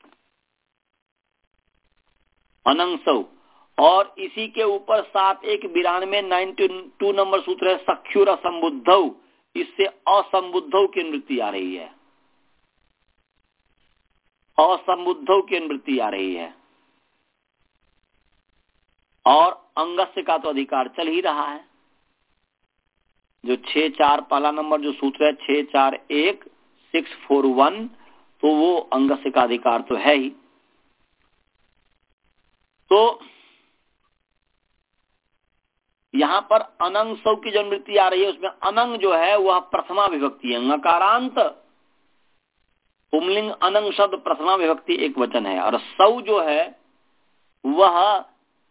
Speaker 1: अनंग सौ, और इसी के ऊपर सात एक बिरानवे नाइन्टी टू नंबर सूत्र है सख्युर असंबुद्धौ, इससे असंबुद्धौ की अनुवृत्ति आ रही है, असंबुद्धौ की अनुवृत्ति आ रही है। और अंगस्य का तो अधिकार चल ही रहा है, जो छह चार पहला नंबर जो सूत्र है छह चार एक सिक्स फोर वन, तो वो अंगस्य का अधिकार तो है ही। तो यहां पर अनंग सौ की जो अनुवृत्ति आ रही है, उसमें अनंग जो है वह प्रथमा विभक्ति है, नकारांत पुंलिंग अनंग शब्द प्रथमा विभक्ति एक वचन है, और सौ जो है वह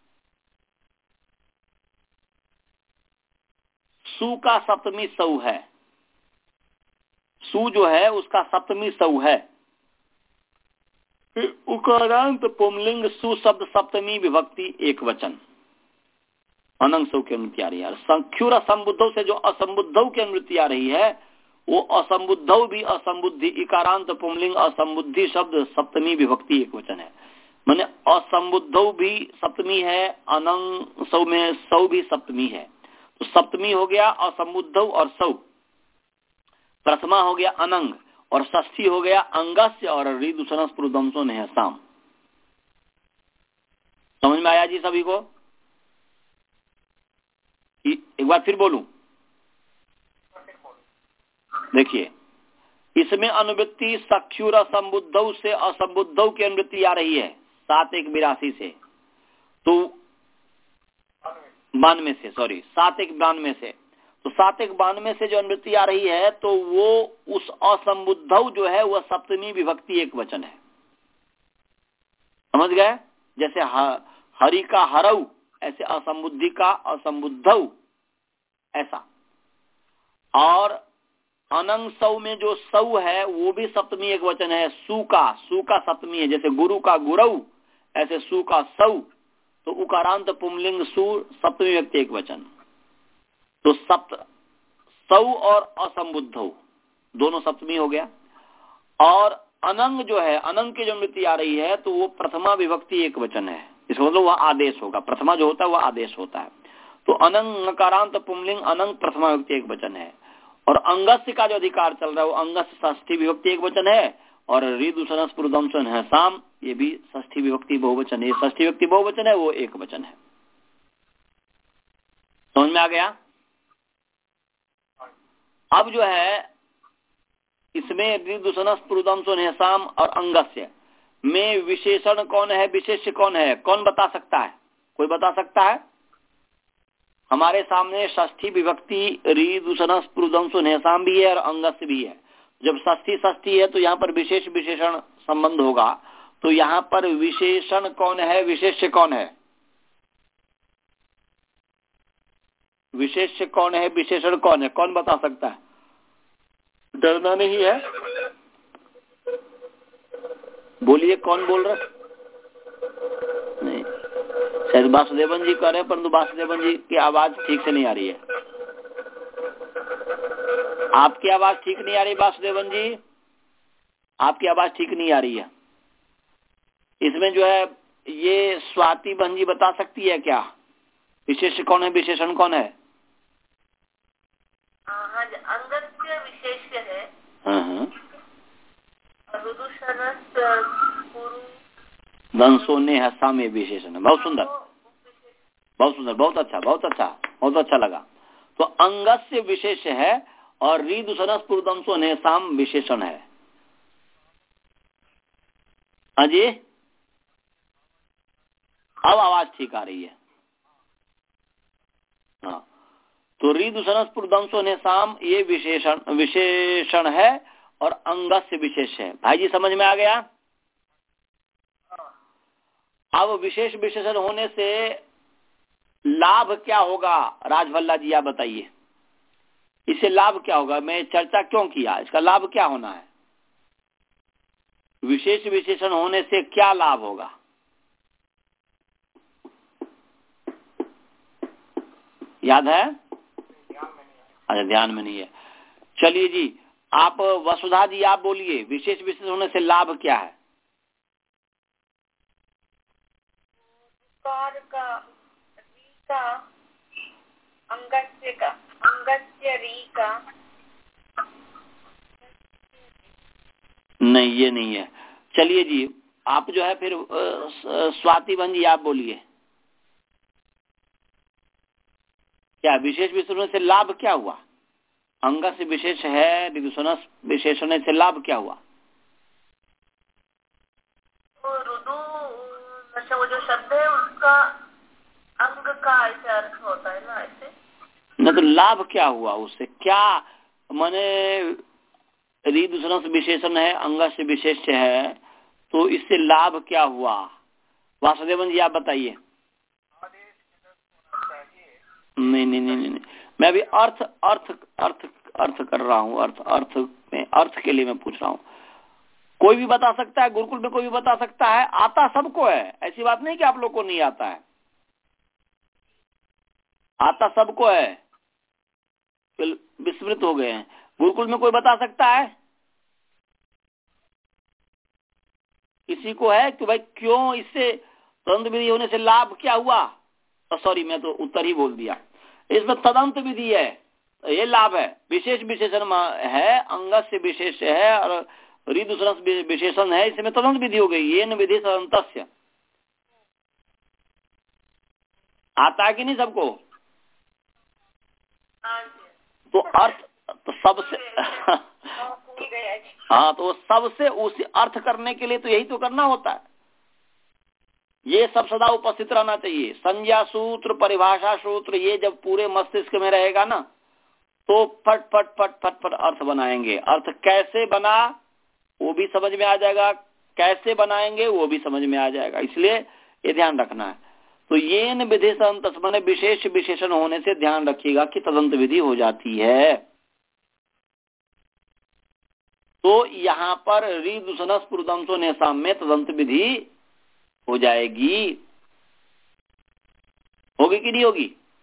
Speaker 1: सु का सप्तमी सौ है, सु जो है उसका सप्तमी सौ है। उकारांत पुंलिंग सु शब्द सप्तमी विभक्ति एक वचन, अनंग सौ की अनुवृत्ति आ रही है। संख्युर असंबुद्धौ से जो असंबुद्धौ की अनुवृत्ति आ रही है, वो असंबुद्धौ भी असंबुद्धि, इकारांत पुंलिंग असंबुद्धि शब्द सप्तमी विभक्ति एक वचन है, माने असंबुद्धौ भी सप्तमी है, अनंग सौ में सौ भी सप्तमी है। तो सप्तमी हो गया असंबुद्धौ और सौ, प्रथमा हो गया अनंग, और षष्ठी हो गया अंगस्य, और रीदुषनस पुरुदंसो ने हसाम। समझ में आया जी सभी को? एक बार फिर बोलूं, देखिए इसमें अनुवृत्ति सख्युर असंबुद्धौ से असंबुद्धौ की अनुवृत्ति आ रही है सात एक बिरासी से, तो बानवे से, सॉरी सात एक बानवे से, तो सात एक बानवे से जो अनुवृत्ति आ रही है, तो वो उस असंबुद्धौ जो है वह सप्तमी विभक्ति एक वचन है। समझ गए? जैसे हरि का हरऊ, ऐसे असंबुद्धि का असंबुद्धौ, ऐसा। और अनंग सौ में जो सौ है वो भी सप्तमी एक वचन है, सु का सु का सप्तमी है, जैसे गुरु का गुरऊ, ऐसे सु का सौ, तो उकारांत पुंलिंग सु सप्तमी व्यक्ति एक वचन। तो सप्त सौ और असंबुद्धौ दोनों सप्तमी हो गया। और अनंग जो है, अनंग की जो अनुवृत्ति आ रही है, तो वो प्रथमा विभक्ति एक वचन है, इसका मतलब वह आदेश होगा, प्रथमा जो होता है वह आदेश होता है। तो अनंग नकारांत पुंलिंग अनंग प्रथमा विभक्ति एक वचन है। और अंगस्य का जो अधिकार चल रहा है वो अंगस्य षष्ठी विभक्ति एक वचन है, और रीदुषनस पुरुदंसन है साम, ये भी षष्ठी विभक्ति बहुवचन है, षष्ठी विभक्ति बहुवचन है, वो एक वचन है। समझ में आ गया? अब जो है इसमें ऋदूषण स्फुरदंशो नेहसाम और अंगस्य में विशेषण कौन है, विशेष्य कौन है, कौन बता सकता है? कोई बता सकता है? हमारे सामने षष्ठी विभक्ति ऋदूषण स्फुरदंशो नेहसाम भी है और अंगस्य भी है। जब षष्ठी षष्ठी है तो यहाँ पर विशेष विशेषण संबंध होगा, तो यहाँ पर विशेषण कौन है, विशेष्य कौन है? विशेष्य कौन है, विशेषण कौन है, कौन बता सकता है? डरना नहीं है, बोलिए कौन बोल रहा? नहीं, शायद वासुदेवन जी कह रहे हैं, परंतु वासुदेवन जी की आवाज ठीक से नहीं आ रही है। आपकी आवाज ठीक नहीं आ रही वासुदेवन जी, आपकी आवाज ठीक नहीं आ रही है। इसमें जो है ये स्वाति बहन जी बता सकती है क्या, विशेष कौन है, विशेषण कौन है?
Speaker 2: हाँ, अंगस्य विशेष्य है।
Speaker 1: हाँ, दंसो ने हसा में विशेषण है। बहुत सुंदर, बहुत सुंदर, बहुत अच्छा, बहुत अच्छा, बहुत अच्छा लगा। तो अंगस्य विशेष है और ऋदूषण स्फुरदंशो नेहसाम विशेषण है। हाँ जी, अब आवाज ठीक आ रही है। हाँ, तो ऋदूषण स्फुरदंशो नेहसाम ये विशेषण विशेषण है और अंगस्य विशेष है। भाई जी समझ में आ गया? अब विशेष विशेषण होने से लाभ क्या होगा, राजभल्ला जी आप बताइए, इससे लाभ क्या होगा? मैं चर्चा क्यों किया, इसका लाभ क्या होना है? विशेष विशेषण होने से क्या लाभ होगा? याद है? अच्छा, ध्यान में नहीं है। चलिए जी, आप वसुधा जी आप बोलिए, विशेष विशेषण होने से लाभ क्या है?
Speaker 2: का, री का, अंगस्य का, अंगस्य री का।
Speaker 1: नहीं, ये नहीं है। चलिए जी, आप जो है फिर स्वाति बहन जी आप बोलिए, क्या विशेष विशेषण से लाभ क्या हुआ? अंग से विशेष है, ऋदूषण विशेषण से लाभ क्या हुआ?
Speaker 2: तो रुदु अच्छा वो जो शब्द है उसका अंग का ऐसे अर्थ होता है ना, ऐसे
Speaker 1: न, तो लाभ क्या हुआ उससे? क्या माने ऋदूषण से विशेषण है, अंग से विशेष है, तो इससे लाभ क्या हुआ? वासुदेवन जी आप बताइए। नहीं नहीं नहीं नहीं, मैं अभी अर्थ अर्थ अर्थ अर्थ कर रहा हूँ, अर्थ अर्थ में अर्थ के लिए मैं पूछ रहा हूँ। कोई भी बता सकता है, गुरुकुल में कोई भी बता सकता है, आता सबको है, ऐसी बात नहीं कि आप लोग को नहीं आता है, आता सबको है, विस्मृत हो गए हैं। गुरुकुल में कोई बता सकता है? किसी को है कि भाई क्यों इससे तदंत विधि होने से लाभ क्या हुआ? तो सॉरी, मैं तो उत्तर ही बोल दिया। इसमें तदंत विधि है, ये लाभ है। विशेष विशेषण है, अंग से विशेष है और ऋदूषण विशेषण है, इसमें तदंत विधि हो गई। ये न विधि तदंतस्य आता है कि नहीं सबको? तो अर्थ तो सबसे हाँ, तो सबसे उसी अर्थ करने के लिए तो यही तो करना होता है। ये सब सदा उपस्थित रहना चाहिए। संज्ञा सूत्र, परिभाषा सूत्र, ये जब पूरे मस्तिष्क में रहेगा ना, तो फट फट फट फट फट अर्थ बनाएंगे। अर्थ कैसे बना वो भी समझ में आ जाएगा, कैसे बनाएंगे वो भी समझ में आ जाएगा। इसलिए ये ध्यान रखना है। तो ये न विधि संत माने विशेष विशेषण होने से ध्यान रखिएगा कि तदंत विधि हो जाती है। तो यहाँ पर ऋदूषण स्फुरदंशो नेहसाम में तदंत विधि हो जाएगी। होगी कि नहीं होगी?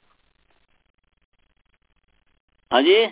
Speaker 1: हाँ जी,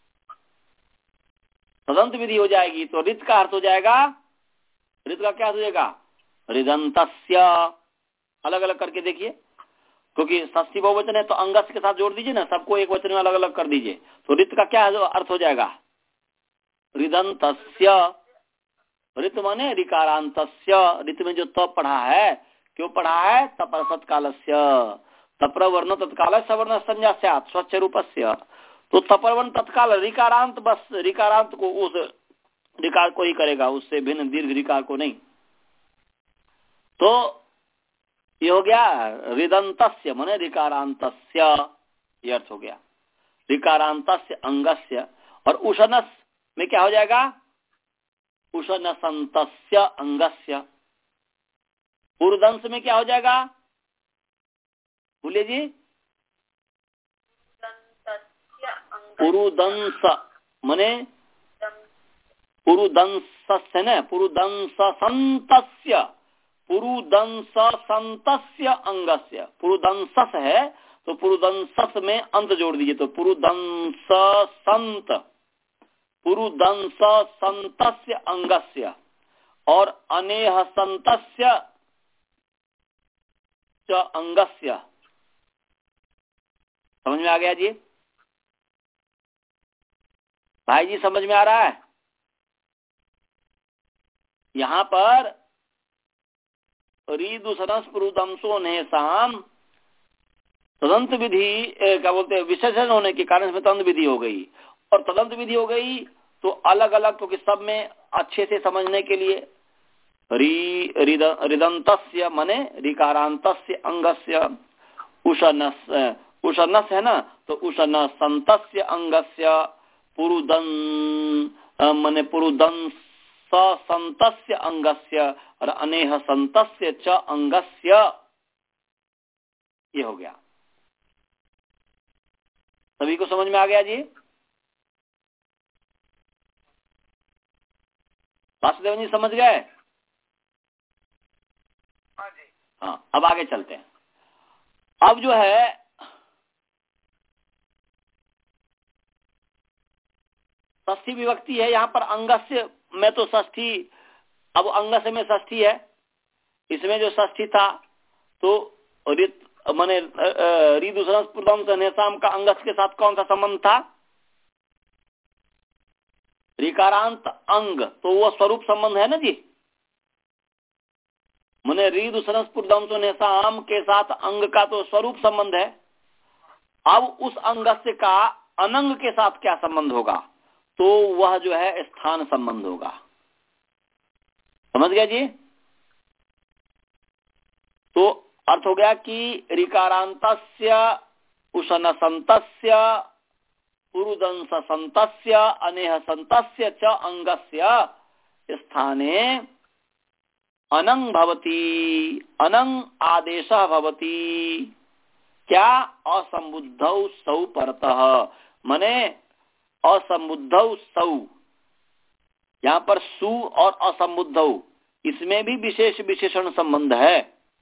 Speaker 1: तदंत विधि हो जाएगी। तो ऋत का अर्थ हो जाएगा, ऋत का क्या हो जाएगा? ऋदंतस्य। अलग अलग करके देखिए, क्योंकि षष्ठी बहुवचन है तो अंगस के साथ जोड़ दीजिए ना, सबको एक वचन में अलग अलग कर दीजिए। तो ऋत का क्या अर्थ हो जाएगा? ऋदंतस्य। ऋत माने ऋकारांतस्य। ऋत में जो तप पढ़ा है, क्यों पढ़ा है? तपर सत्कालस्य, तपर वर्ण तत्काल सवर्ण संज्ञा स्यात् स्वच्छ रूपस्य। तो तपरवन तत्काल रिकारांत, बस रिकारांत को उस रिकार को ही करेगा, उससे भिन्न दीर्घ रिकार को नहीं। तो ये हो गया रिदंतस्य माने रिकारांतस्य, ये अर्थ हो गया रिकारांतस्य अंगस्य। और उशनस में क्या हो जाएगा? उशनसंतस्य अंगस्य। पुरुदंश में क्या हो जाएगा? बोलिए जी। पुरुदंश माने पुरुदंश न पुरुदंश संतस्य, पुरुदंश संतस्य अंगस्य। पुरुदंश है तो पुरुदंश में अंत जोड़ दीजिए, तो पुरुदंश संत, पुरुदंश संतस्य अंगस्य और अनेह संतस्य च अंगस्य। समझ में आ गया जी? भाई जी समझ में आ रहा है? यहाँ पर रीदुसनस पुरुदंशो नेसाम तदंत विधि क्या बोलते हैं, विशेषण होने के कारण इसमें तदंत विधि हो गई। और तदंत विधि हो गई तो अलग अलग, क्योंकि तो सब में अच्छे से समझने के लिए री रिदंतस्य माने रिकारांतस्य अंगस्य, उशनस उशनस है ना, तो उशन संतस्य अंगस्य, पुरुदन माने पुरुदंस संतस्य अंगस्य और अनेह संतस्य च अंगस्य, ये हो गया। सभी को समझ में आ गया जी? वासुदेव जी समझ गए? हाँ, अब आगे चलते हैं। अब जो है षष्ठी विभक्ति है यहाँ पर, अंगस्य में तो षष्ठी, अब अंगस्य में षष्ठी है, इसमें जो षष्ठी था तो रित माने रीदुसनस पुरुदंश नेसाम का अंगस के साथ कौन सा संबंध था? रिकारांत अंग, तो वो स्वरूप संबंध है ना जी। माने रीदुसनस पुरुदंश नेसाम के साथ अंग का तो स्वरूप संबंध है। अब उस अंगस्य का अनंग के साथ क्या संबंध होगा? तो वह जो है स्थान संबंध होगा। समझ गया जी? तो अर्थ हो गया कि रिकारांतस्य उशनसंतस्य पुरुदंश संतस्य अनेह संतस्य च अंगस्य स्थाने अनंग भवति, अनंग आदेशः भवति। क्या? असंबुद्धौ सौ परतः, माने असंबुद्धौ सौ, यहाँ पर सु और असंबुद्धौ इसमें भी विशेष विशेषण संबंध है।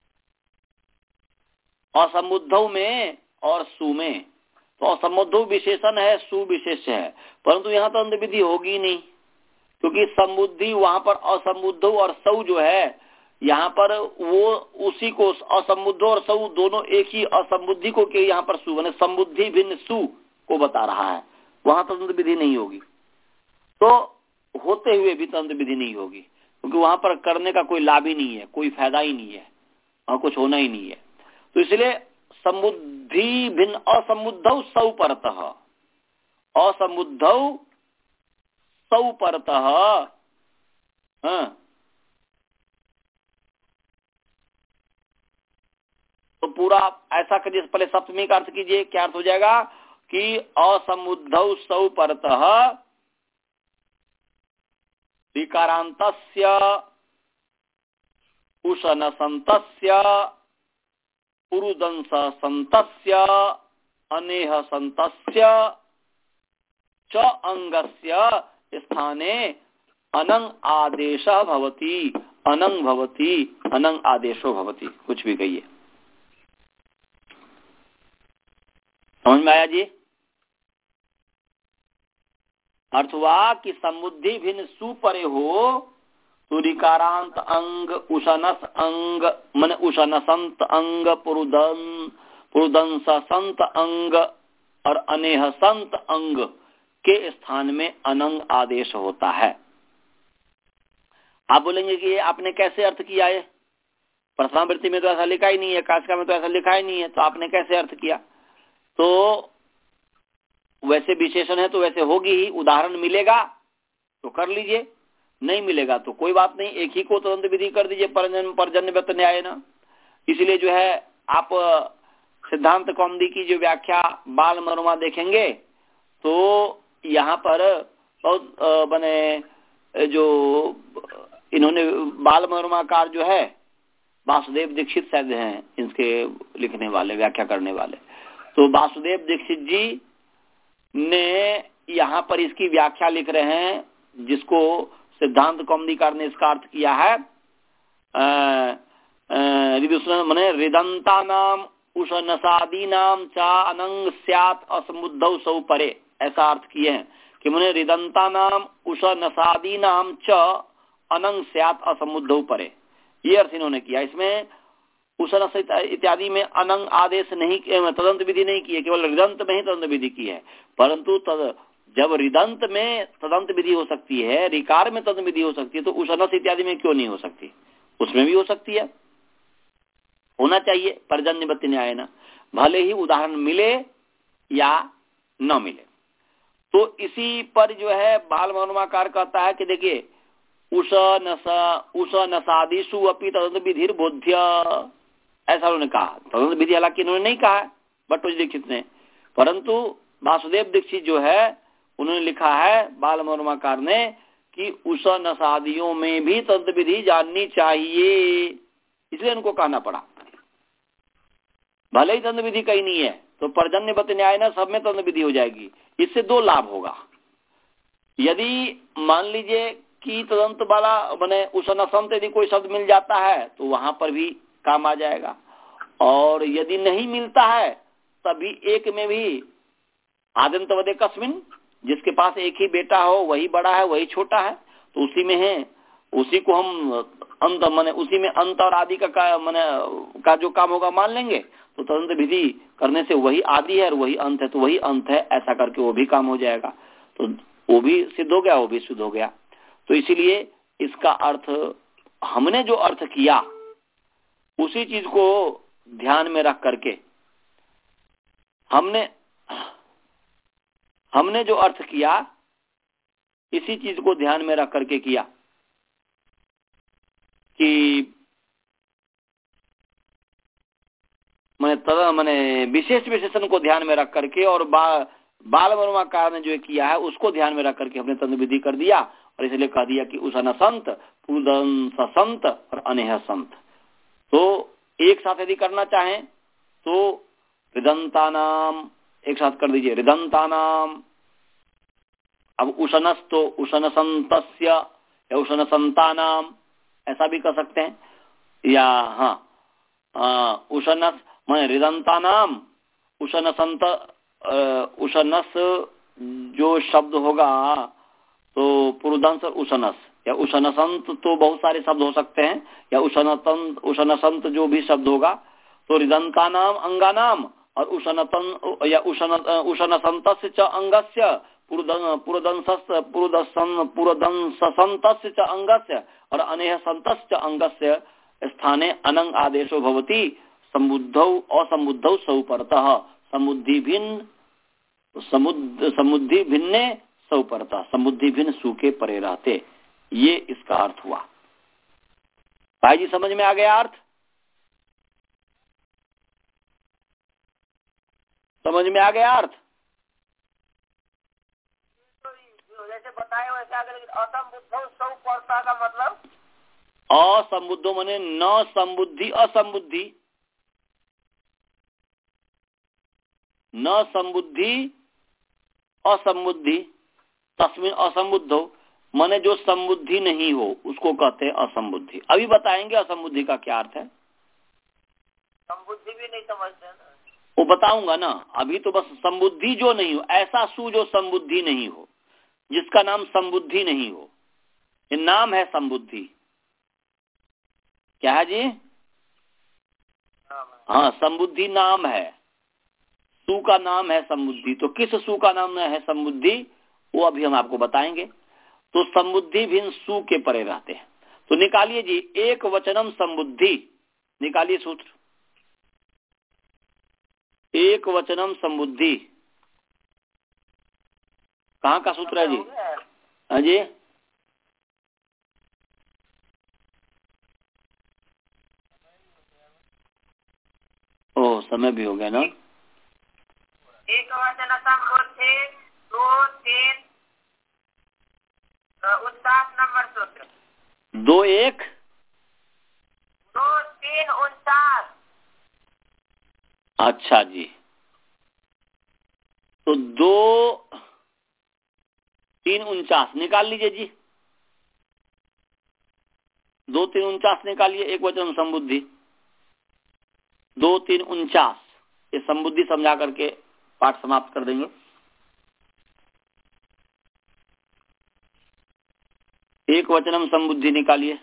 Speaker 1: असंबुद्धौ में और सु में, तो असंबुद्धौ विशेषण है, सु विशेष है, परंतु यहाँ तो अंत विधि होगी नहीं, क्योंकि संबुद्धि वहां पर असंबुद्धौ और सौ जो है यहाँ पर वो उसी को असंबुद्धौ और सौ दोनों एक ही असंबुद्धि को के यहाँ पर सु माने संबुद्धि भिन्न सु को बता रहा है, वहां तो अंत विधि नहीं होगी। तो होते हुए भी तंत्र विधि नहीं होगी, क्योंकि वहां पर करने का कोई लाभ ही नहीं है, कोई फायदा ही नहीं है, वहां कुछ होना ही नहीं है। तो इसलिए संबुद्धि भिन्न असंबुद्धौ सौ परतः, असंबुद्धौ सौ परतः। हाँ, तो पूरा ऐसा करिए, पहले सप्तमी का अर्थ कीजिए, क्या अर्थ हो जाएगा कि असंबुद्धौ सौ परतः विकारांतस्य उशनसंतस्य पुरुदंश संतस्य अनेह संतस्य च अंगस्य स्थाने अनंग आदेशः भवति, अनंग भवति, अनंग आदेशो भवति, कुछ भी कहिए। समझ में आया जी? अर्थ हुआ कि समुद्धि भिन्न सुपरे हो तो रिकारांत अंग उशनस अंग मन उशनसंत अंग पुरुदन पुरुदंस संत अंग और अनेह संत अंग के स्थान में अनंग आदेश होता है। आप बोलेंगे कि ये आपने कैसे अर्थ किया है? प्रथमावृत्ति में तो ऐसा लिखा ही नहीं है, काशिका में तो ऐसा लिखा ही नहीं है, तो आपने कैसे अर्थ किया? तो वैसे विशेषण है तो वैसे होगी ही, उदाहरण मिलेगा तो कर लीजिए, नहीं मिलेगा तो कोई बात नहीं, एक ही को तदंत विधि कर दीजिए परजन्य परजन्य व्यक्त न्याय ना। इसलिए जो है आप सिद्धांत कौमुदी की जो व्याख्या बाल मनोरमा देखेंगे तो यहाँ पर बहुत बने जो इन्होंने बाल मनोरमाकार जो है वासुदेव दीक्षित शायद हैं इनके लिखने वाले, व्याख्या करने वाले। तो वासुदेव दीक्षित जी ने यहाँ पर इसकी व्याख्या लिख रहे हैं, जिसको सिद्धांत कौमुदीकार ने इसका अर्थ किया है मने रिदंता नाम उषनसादी नाम चा अनंग स्यात् असमुद्धौ सौ परे, ऐसा अर्थ किए हैं कि मने रिदंता नाम उषनसादी नाम च अनंग स्यात् असमुद्धौ परे, ये अर्थ इन्होंने किया। इसमें उषन इत्यादि में अनंग आदेश नहीं, तदंत विधि नहीं की है, केवल रिदंत में ही तदंत विधि की है। परंतु तद जब रिदंत में तदंत विधि हो सकती है, रिकार में तदंत विधि हो सकती है, तो उषनस इत्यादि में क्यों नहीं हो सकती? उसमें भी हो सकती है, होना चाहिए पर्जन्यवत न्याय ना, भले ही उदाहरण मिले या न मिले। तो इसी पर जो है बाल मनोरमाकार कहता है कि देखिए उषनसादिषु अपि तदंत विधि बोध्य, ऐसा उन्होंने कहा। तदंत विधि हालांकि इन्होंने नहीं कहा भट्टोजी दीक्षित ने, परंतु वासुदेव दीक्षित जो है उन्होंने लिखा है बाल मनोरमाकार ने कि उषनसादियों में भी तदंत विधि जाननी चाहिए, इसलिए उनको कहना पड़ा। भले ही तदंत विधि कहीं नहीं है तो पर्जन्यवत न्याय ना सब में तदंत विधि हो जाएगी। इससे दो लाभ होगा, यदि मान लीजिए कि तदंत वाला बने उषनसंत यदि कोई शब्द मिल जाता है तो वहां पर भी काम आ जाएगा, और यदि नहीं मिलता है तभी एक में भी आदंतवदे कस्मिन, जिसके पास एक ही बेटा हो वही बड़ा है वही छोटा है, तो उसी में है, उसी को हम अंत माने उसी में अंत और आदि का माने का जो काम होगा मान लेंगे, तो तदंत विधि करने से वही आदि है और वही अंत है, तो वही अंत है, ऐसा करके वो भी काम हो जाएगा, तो वो भी सिद्ध हो गया, वो भी सिद्ध हो गया। तो इसीलिए इसका अर्थ हमने जो अर्थ किया उसी चीज को ध्यान में रख करके हमने हमने जो अर्थ किया इसी चीज को ध्यान में रख करके किया कि मैंने तद मैंने विशेष विशेषण को ध्यान में रख करके और बा, बाल मनोरमाकार ने जो किया है उसको ध्यान में रख करके हमने तदंत विधि कर दिया, और इसलिए कह दिया कि उषन संत पुरुदंस संत और अनेह संत। तो एक साथ यदि करना चाहें तो रिदंता नाम एक साथ कर दीजिए, रिदंता नाम। अब उषनस तो उषन संतस्य या उषन संतानाम ऐसा भी कर सकते हैं, या हाँ उषनस माने रिदंता नाम उषन संत, उषनस जो शब्द होगा तो पुरुदंस उषनस या उषनसंत, तो बहुत सारे शब्द हो सकते हैं, या उषनतंत उषनसंत जो भी शब्द होगा, तो रिदंता नाम अंगानाम और उषनतन या उषन उषनसंतस्य च अंगस्य पुरुदंसस् पुरुदसन पुरुदंससंतस्य च अंगस्य और अनेह संतस्य अंगस्य स्थाने अनंग आदेशो भवति समुद्धौ असमुद्धौ सौ परतः समुद्धि भिन्न समुद्ध समुद्धि भिन्ने सौ परतः समुद्धि भिन्न सु के परे रहते, ये इसका अर्थ हुआ। भाई जी समझ में आ गया अर्थ? समझ में आ गया अर्थ?
Speaker 2: जैसे बताए वैसे आगे, लेकिन असंबुद्धौ सौ परतः का मतलब
Speaker 1: असंबुद्धो माने न संबुद्धि असंबुद्धि, न संबुद्धि असंबुद्धि, तस्मिन असंबुद्धो माने जो संबुद्धि नहीं हो उसको कहते हैं असंबुद्धि। अभी बताएंगे असंबुद्धि का क्या अर्थ है।
Speaker 2: संबुद्धि भी नहीं समझते ना,
Speaker 1: वो बताऊंगा ना, अभी तो बस संबुद्धि जो नहीं हो, ऐसा सु जो संबुद्धि नहीं हो, जिसका नाम संबुद्धि नहीं हो, ये नाम है संबुद्धि। क्या है जी? हाँ संबुद्धि नाम है, सु का नाम है संबुद्धि। तो किस सु का नाम है संबुद्धि वो अभी हम आपको बताएंगे। तो संबुद्धि भिन्न सु के परे रहते हैं। तो निकालिए जी, एक वचनम संबुद्धि, निकालिए सूत्र। एक वचनम संबुद्धि कहाँ का सूत्र है जी? हाँ जी, ओ समय भी हो गया ना।
Speaker 2: एक वचन संबुद्धि दो तीन उनचास नंबर सूत्र।
Speaker 1: दो एक
Speaker 2: दो तीन उनचास।
Speaker 1: अच्छा जी, तो दो तीन उनचास निकाल लीजिए जी। दो तीन उनचास निकालिए, एक वचन संबुद्धि दो तीन उनचास, ये संबुद्धि समझा करके पाठ समाप्त कर देंगे। एक वचनम संबुद्धि निकालिए।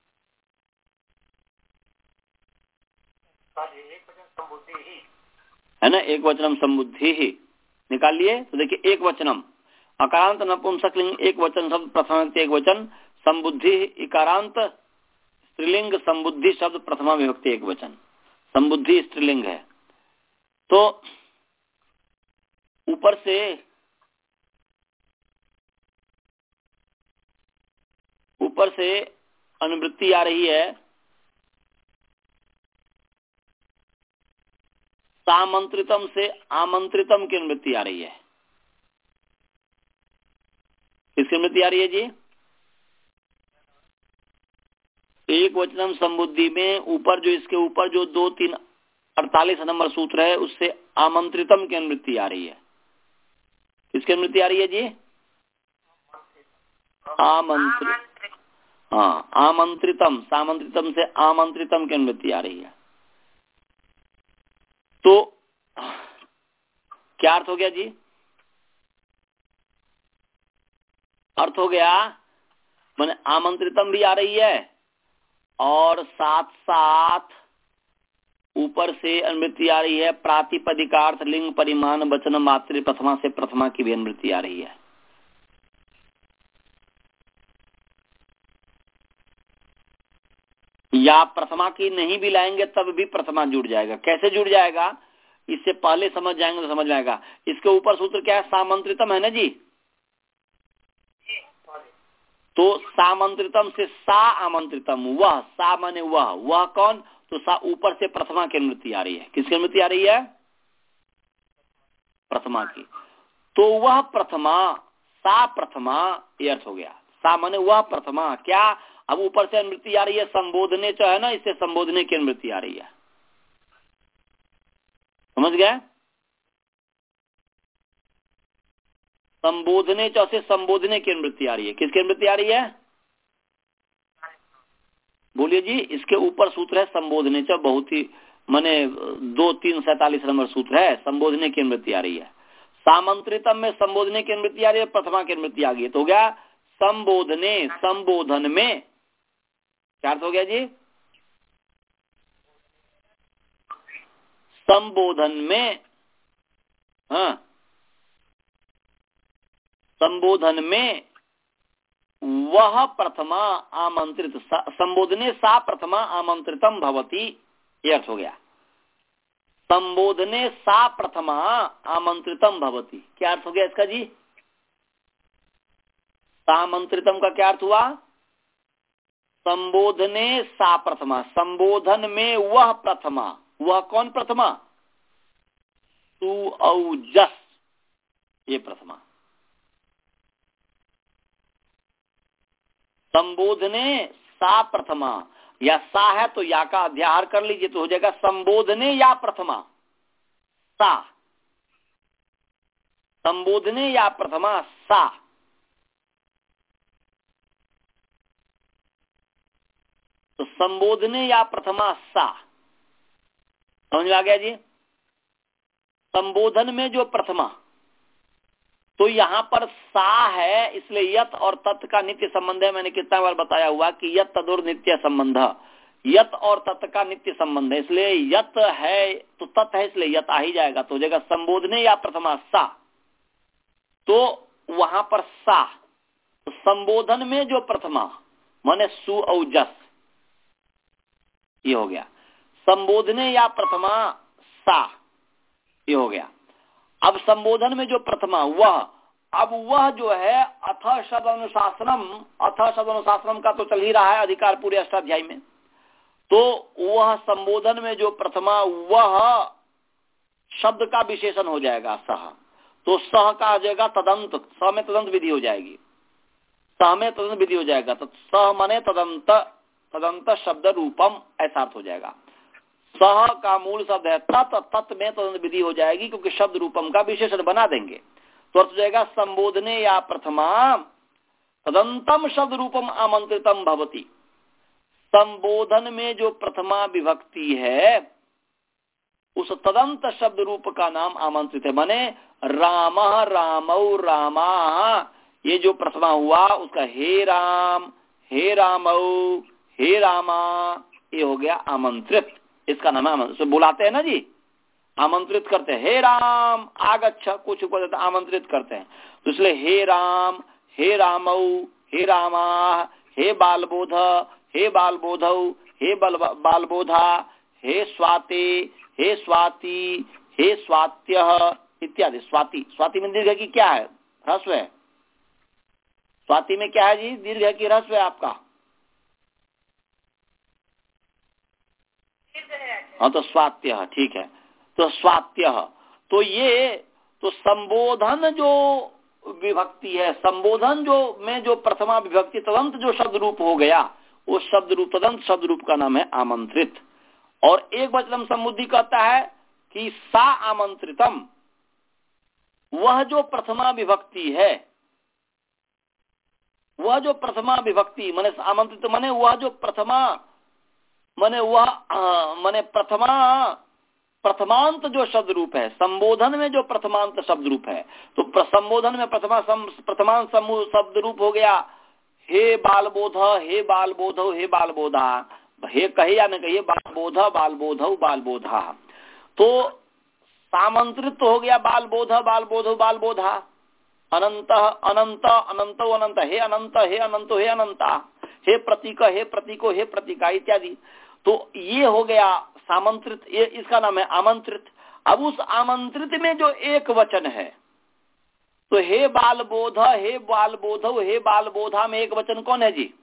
Speaker 1: है ना, एक वचनम संबुद्धि ही निकालिए। तो देखिए, एक वचनम अकारांत नपुंसकलिंग एक वचन शब्द प्रथम एक वचन, संबुद्धि इकारांत स्त्रीलिंग संबुद्धि शब्द प्रथमा विभक्ति एक वचन, संबुद्धि स्त्रीलिंग है। तो ऊपर से ऊपर से अनुवृत्ति आ रही है, सामंत्रितम से आमंत्रितम की अनुवृत्ति आ रही है। किसकी अनुवृत्ति आ रही है जी? एक वचनम संबुद्धि में ऊपर जो इसके ऊपर जो दो तीन अड़तालीस नंबर सूत्र है, उससे आमंत्रितम की अनुवृत्ति आ रही है। किसकी अनुवृत्ति आ रही है जी? आमंत्रित, हाँ, आमंत्रितम, सामंत्रितम से आमंत्रितम की अनुवृत्ति आ रही है। तो क्या अर्थ हो गया जी? अर्थ हो गया माने आमंत्रितम भी आ रही है और साथ साथ ऊपर से अनुवृत्ति आ रही है प्रातिपदिकार्थ लिंग परिमाण वचन मातृ प्रथमा से प्रथमा की भी अनुवृत्ति आ रही है। या प्रथमा की नहीं भी लाएंगे तब भी प्रथमा जुड़ जाएगा। कैसे जुड़ जाएगा, इससे पहले समझ जाएंगे तो समझ में आएगा। इसके ऊपर सूत्र क्या है? सामंत्रितम है ना जी। तो सामंत्रितम से सा आमंत्रितम, वह सा माने वह, वह कौन? तो सा ऊपर से प्रथमा की अनुवृत्ति आ रही है। किसकी अनुवृत्ति आ रही है? प्रथमा की। तो वह प्रथमा, सा प्रथमा, ये अर्थ हो गया। सा माने वह प्रथमा। क्या? अब ऊपर से अनुवृत्ति आ रही है संबोधने जो है ना, इससे संबोधने की अनुवृत्ति आ रही है। समझ गए? संबोधने चौ से संबोधने की अनुवृत्ति आ रही है। किसकी अनुवृत्ति आ रही है? बोलिए जी। इसके ऊपर सूत्र है संबोधने चौ, बहुत ही माने दो तीन सैतालीस नंबर सूत्र है, संबोधने की अनुवृत्ति आ रही है। सामंत्रितम में संबोधने की अनुवृत्ति आ रही है, प्रथमा की अनुवृत्ति आ गई, तो हो गया संबोधने, संबोधन में। क्या अर्थ हो गया जी? संबोधन में, हाँ, संबोधन में वह प्रथमा आमंत्रित, संबोधने सा प्रथमा आमंत्रितम भवति, ये अर्थ हो गया। संबोधने सा प्रथमा आमंत्रितम भवति, क्या अर्थ हो गया इसका जी? सामंत्रितम का क्या अर्थ हुआ? संबोधने सा प्रथमा, संबोधन में वह प्रथमा। वह कौन प्रथमा? सु औ जस, ये प्रथमा। संबोधने सा प्रथमा, या सा है तो या का अध्याहार कर लीजिए तो हो जाएगा संबोधने या प्रथमा। सा, संबोधने या प्रथमा सा। तो संबोधने या प्रथमा सा, समझ में आ गया जी? संबोधन में जो प्रथमा, तो यहाँ पर सा है, इसलिए यत और तत् का नित्य संबंध है। मैंने कितना बार बताया हुआ कि यत तदुर नित्य संबंध, यत और तत् का नित्य संबंध है, इसलिए यत है तो तत् है, इसलिए यत आ ही जाएगा। तो हो जाएगा संबोधने या प्रथमा सा। तो वहां पर सा, तो संबोधन में जो प्रथमा माने सु औ जस, ये हो गया। संबोधने या प्रथमा सा, ये हो गया। अब संबोधन में जो प्रथमा वह अब वह जो है अथ शब्द अनुशासनम, अथ शब्द अनुशासनम का तो चल ही रहा है अधिकार पूरे अष्टाध्यायी में, तो वह संबोधन में जो प्रथमा वह शब्द का विशेषण हो जाएगा सह, तो सह का आ जाएगा तदंत, सह में तदंत विधि हो जाएगी, सह में तदंत विधि हो जाएगा, तो सह माने तदंत, तदंत शब्द रूपम ऐसा अर्थ हो जाएगा। सह का मूल शब्द है तत्, तत् में तदंत विधि हो जाएगी क्योंकि शब्द रूपम का विशेषण बना देंगे, तो अर्थ हो जाएगा संबोधने या प्रथमा तदंतम शब्द रूपम आमंत्रितम भवति। संबोधन में जो प्रथमा विभक्ति है उस तदंत शब्द रूप का नाम आमंत्रित है, माने राम रामौ रामा, ये जो प्रथमा हुआ उसका हे राम हे रामौ हे रामा, ये हो गया आमंत्रित, इसका नाम आमंत्रित। बुलाते हैं ना जी, आमंत्रित करते हैं, हे राम आगच्छ, कुछ ऊपर आमंत्रित करते हैं, तो इसलिए हे राम हे रामौ हे रामा, हे बालबोध हे बालबोधौ हे बालबोधा, हे स्वाते हे स्वाति हे स्वात्य इत्यादि। स्वाति, स्वाति में दीर्घ की क्या है? ह्रस्व है। स्वाति में क्या है जी? दीर्घ की ह्रस्व है आपका? हाँ तो स्वात्य, ठीक है, तो स्वात्य, तो ये तो संबोधन जो विभक्ति है, संबोधन जो में जो प्रथमा विभक्ति तदंत जो शब्द रूप हो गया, वो शब्द रूप तदंत शब्द रूप का नाम है आमंत्रित। और एक वचनम समुद्धि कहता है कि सा आमंत्रितम, वह जो प्रथमा विभक्ति है, वह जो प्रथमा विभक्ति माने आमंत्रित माने वह जो प्रथमा माने वह माने प्रथमा प्रथमांत जो शब्द रूप है, संबोधन में जो प्रथमांत शब्द रूप है, तो संबोधन में प्रथमा प्रथमांत समूह शब्द रूप हो गया हे बालबोध हे बालबोध हे बालबोधा, हे कहे या न कहिए बालबोध बालबोध बालबोधा, तो सामंत्रित हो गया बालबोध बालबोध बालबोधा, अनंत अनंत अनंत अनंत हे अनंत हे अनंत हे अनंता, हे प्रतीक हे प्रतीको हे प्रतीका इत्यादि। तो ये हो गया सामंत्रित, ये इसका नाम है आमंत्रित। अब उस आमंत्रित में जो एक वचन है, तो हे बालबोध हे बालबोध हे बालबोधा में एक वचन कौन है जी?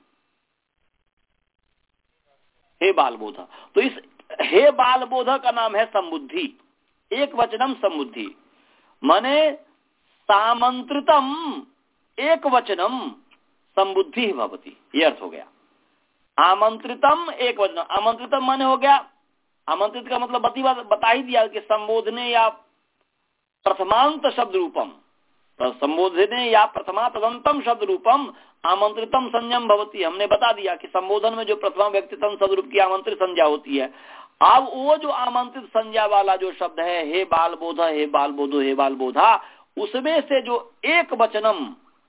Speaker 1: हे बालबोध। तो इस हे बालबोध का नाम है समुद्धि, एक वचनम समुद्धि, माने सामंत्रितम एक वचनम संबुद्धि भवति, ये अर्थ हो गया। आमंत्रितम एक वचन, आमंत्रितम माने हो गया, आमंत्रित का मतलब बती बता ही दिया कि संबोधने या प्रथमांत शब्द रूपम, तो संबोधने या प्रथमा तदंतम शब्द रूपम आमंत्रितम संयम भवती, हमने बता दिया कि संबोधन में जो प्रथमा व्यक्तित्व शब्द रूप की आमंत्रित संज्ञा होती है। अब वो जो आमंत्रित संज्ञा वाला जो शब्द है हे बालबोध हे बालबोधो हे बालबोधा, उसमें से जो एक वचनम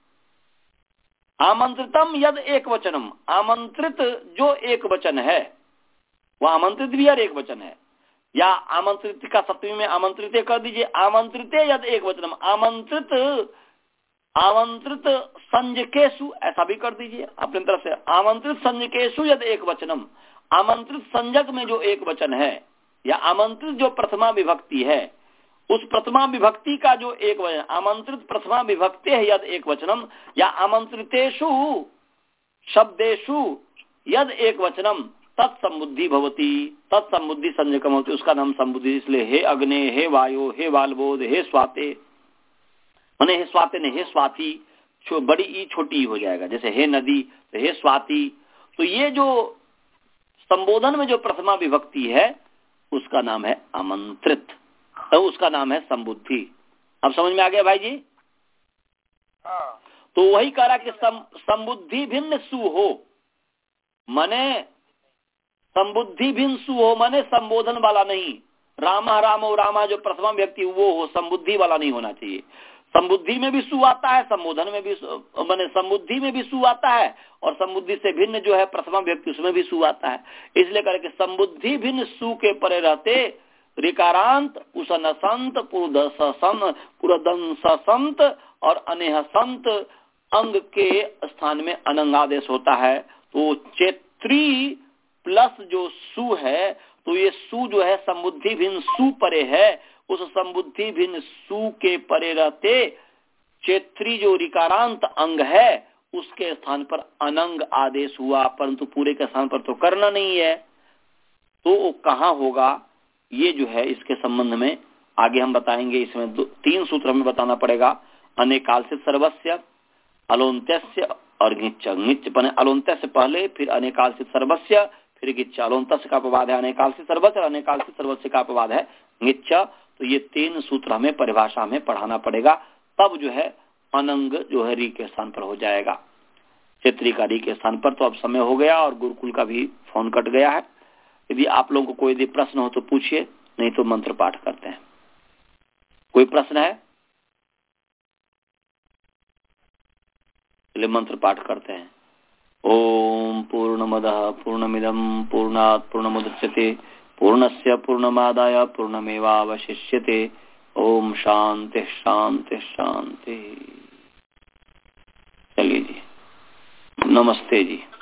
Speaker 1: आमंत्रितम यद एक वचनम, आमंत्रित जो एक वचन है वह आमंत्रित भी हर एक वचन है, या आमंत्रित का सप्तमी में आमंत्रित कर दीजिए, आमंत्रित यद एक वचनम, आमंत्रित आमंत्रित संजकेशु ऐसा भी कर दीजिए अपनी तरफ से, आमंत्रित संजकेशु यद एक वचनम, आमंत्रित संजक में जो एक वचन है, या आमंत्रित जो प्रथमा विभक्ति है उस प्रथमा विभक्ति का जो एक वचन, आमंत्रित प्रथमा विभक्ति है यद एक वचनम, या आमंत्रितेषु शब्देषु यद एक वचनम तत्समुद्धि भवती, तत्समुद्धि संजकम होती, उसका नाम संबुद्धि। इसलिए हे अग्ने हे वायु हे बालबोध हे स्वाते, माने हे स्वाते ने हे स्वाति, बड़ी ई छोटी हो जाएगा, जैसे हे नदी तो हे स्वाति। तो ये जो संबोधन में जो प्रथमा विभक्ति है उसका नाम है आमंत्रित, तो उसका नाम है संबुद्धि। अब समझ में आ गया भाई जी? हाँ। तो वही कह रहा कि सम, संबुद्धि भिन्न सु हो, माने संबुद्धि भिन्न सु हो, माने संबोधन वाला नहीं, रामा रामो रामा जो प्रथमा व्यक्ति वो हो, संबुद्धि वाला नहीं होना चाहिए। संबुद्धि में भी सु आता है, संबोधन में भी माने संबुद्धि में भी सु आता है, और संबुद्धि से भिन्न जो है प्रथमा व्यक्ति उसमें भी सु आता है। इसलिए करके संबुद्धि भिन्न सु के परे रहते ऋकारांत उसन संत पुरदन संत और अनेह संत अंग के स्थान में अनंगादेश होता है। तो चेत्री प्लस जो सु है, तो ये सु जो है संबुद्धि भिन्न सु परे है, उस संबुद्धि भिन्न सु के परे रहते चेत्री जो ऋकारांत अंग है उसके स्थान पर अनंग आदेश हुआ, परंतु पूरे के स्थान पर तो करना नहीं है, तो कहाँ होगा ये जो है इसके संबंध में आगे हम बताएंगे। इसमें दो, तीन सूत्र हमें बताना पड़ेगा। अनेकाल से सर्वस्य, अलोन्त्य और गिच्छ। गिच्छ बने अलोन्त्य से पहले, फिर अनेकाल से सर्वस्य, फिर गिच्छ। अलोन्त्य का अपवाद है अनेकाल से सर्वस्य, अनेकाल से सर्वस्य का अपवाद है गिच्छ। तो ये तीन सूत्र हमें परिभाषा में पढ़ाना पड़ेगा, तब जो है अनंग जो है री के स्थान पर हो जाएगा, क्षेत्री का री के स्थान पर। तो अब समय हो गया और गुरुकुल का भी फोन कट गया है। यदि आप लोगों को कोई यदि प्रश्न हो तो पूछिए, नहीं तो मंत्र पाठ करते हैं। कोई प्रश्न है? चलिए मंत्र पाठ करते हैं। ओम पूर्णमदः पूर्णमिदं पूर्णात् पूर्णमुदच्यते पूर्णस्य पूर्णमादाय पूर्णमेवावशिष्यते। ओम शांति शांति शांति। चलिए जी, नमस्ते जी।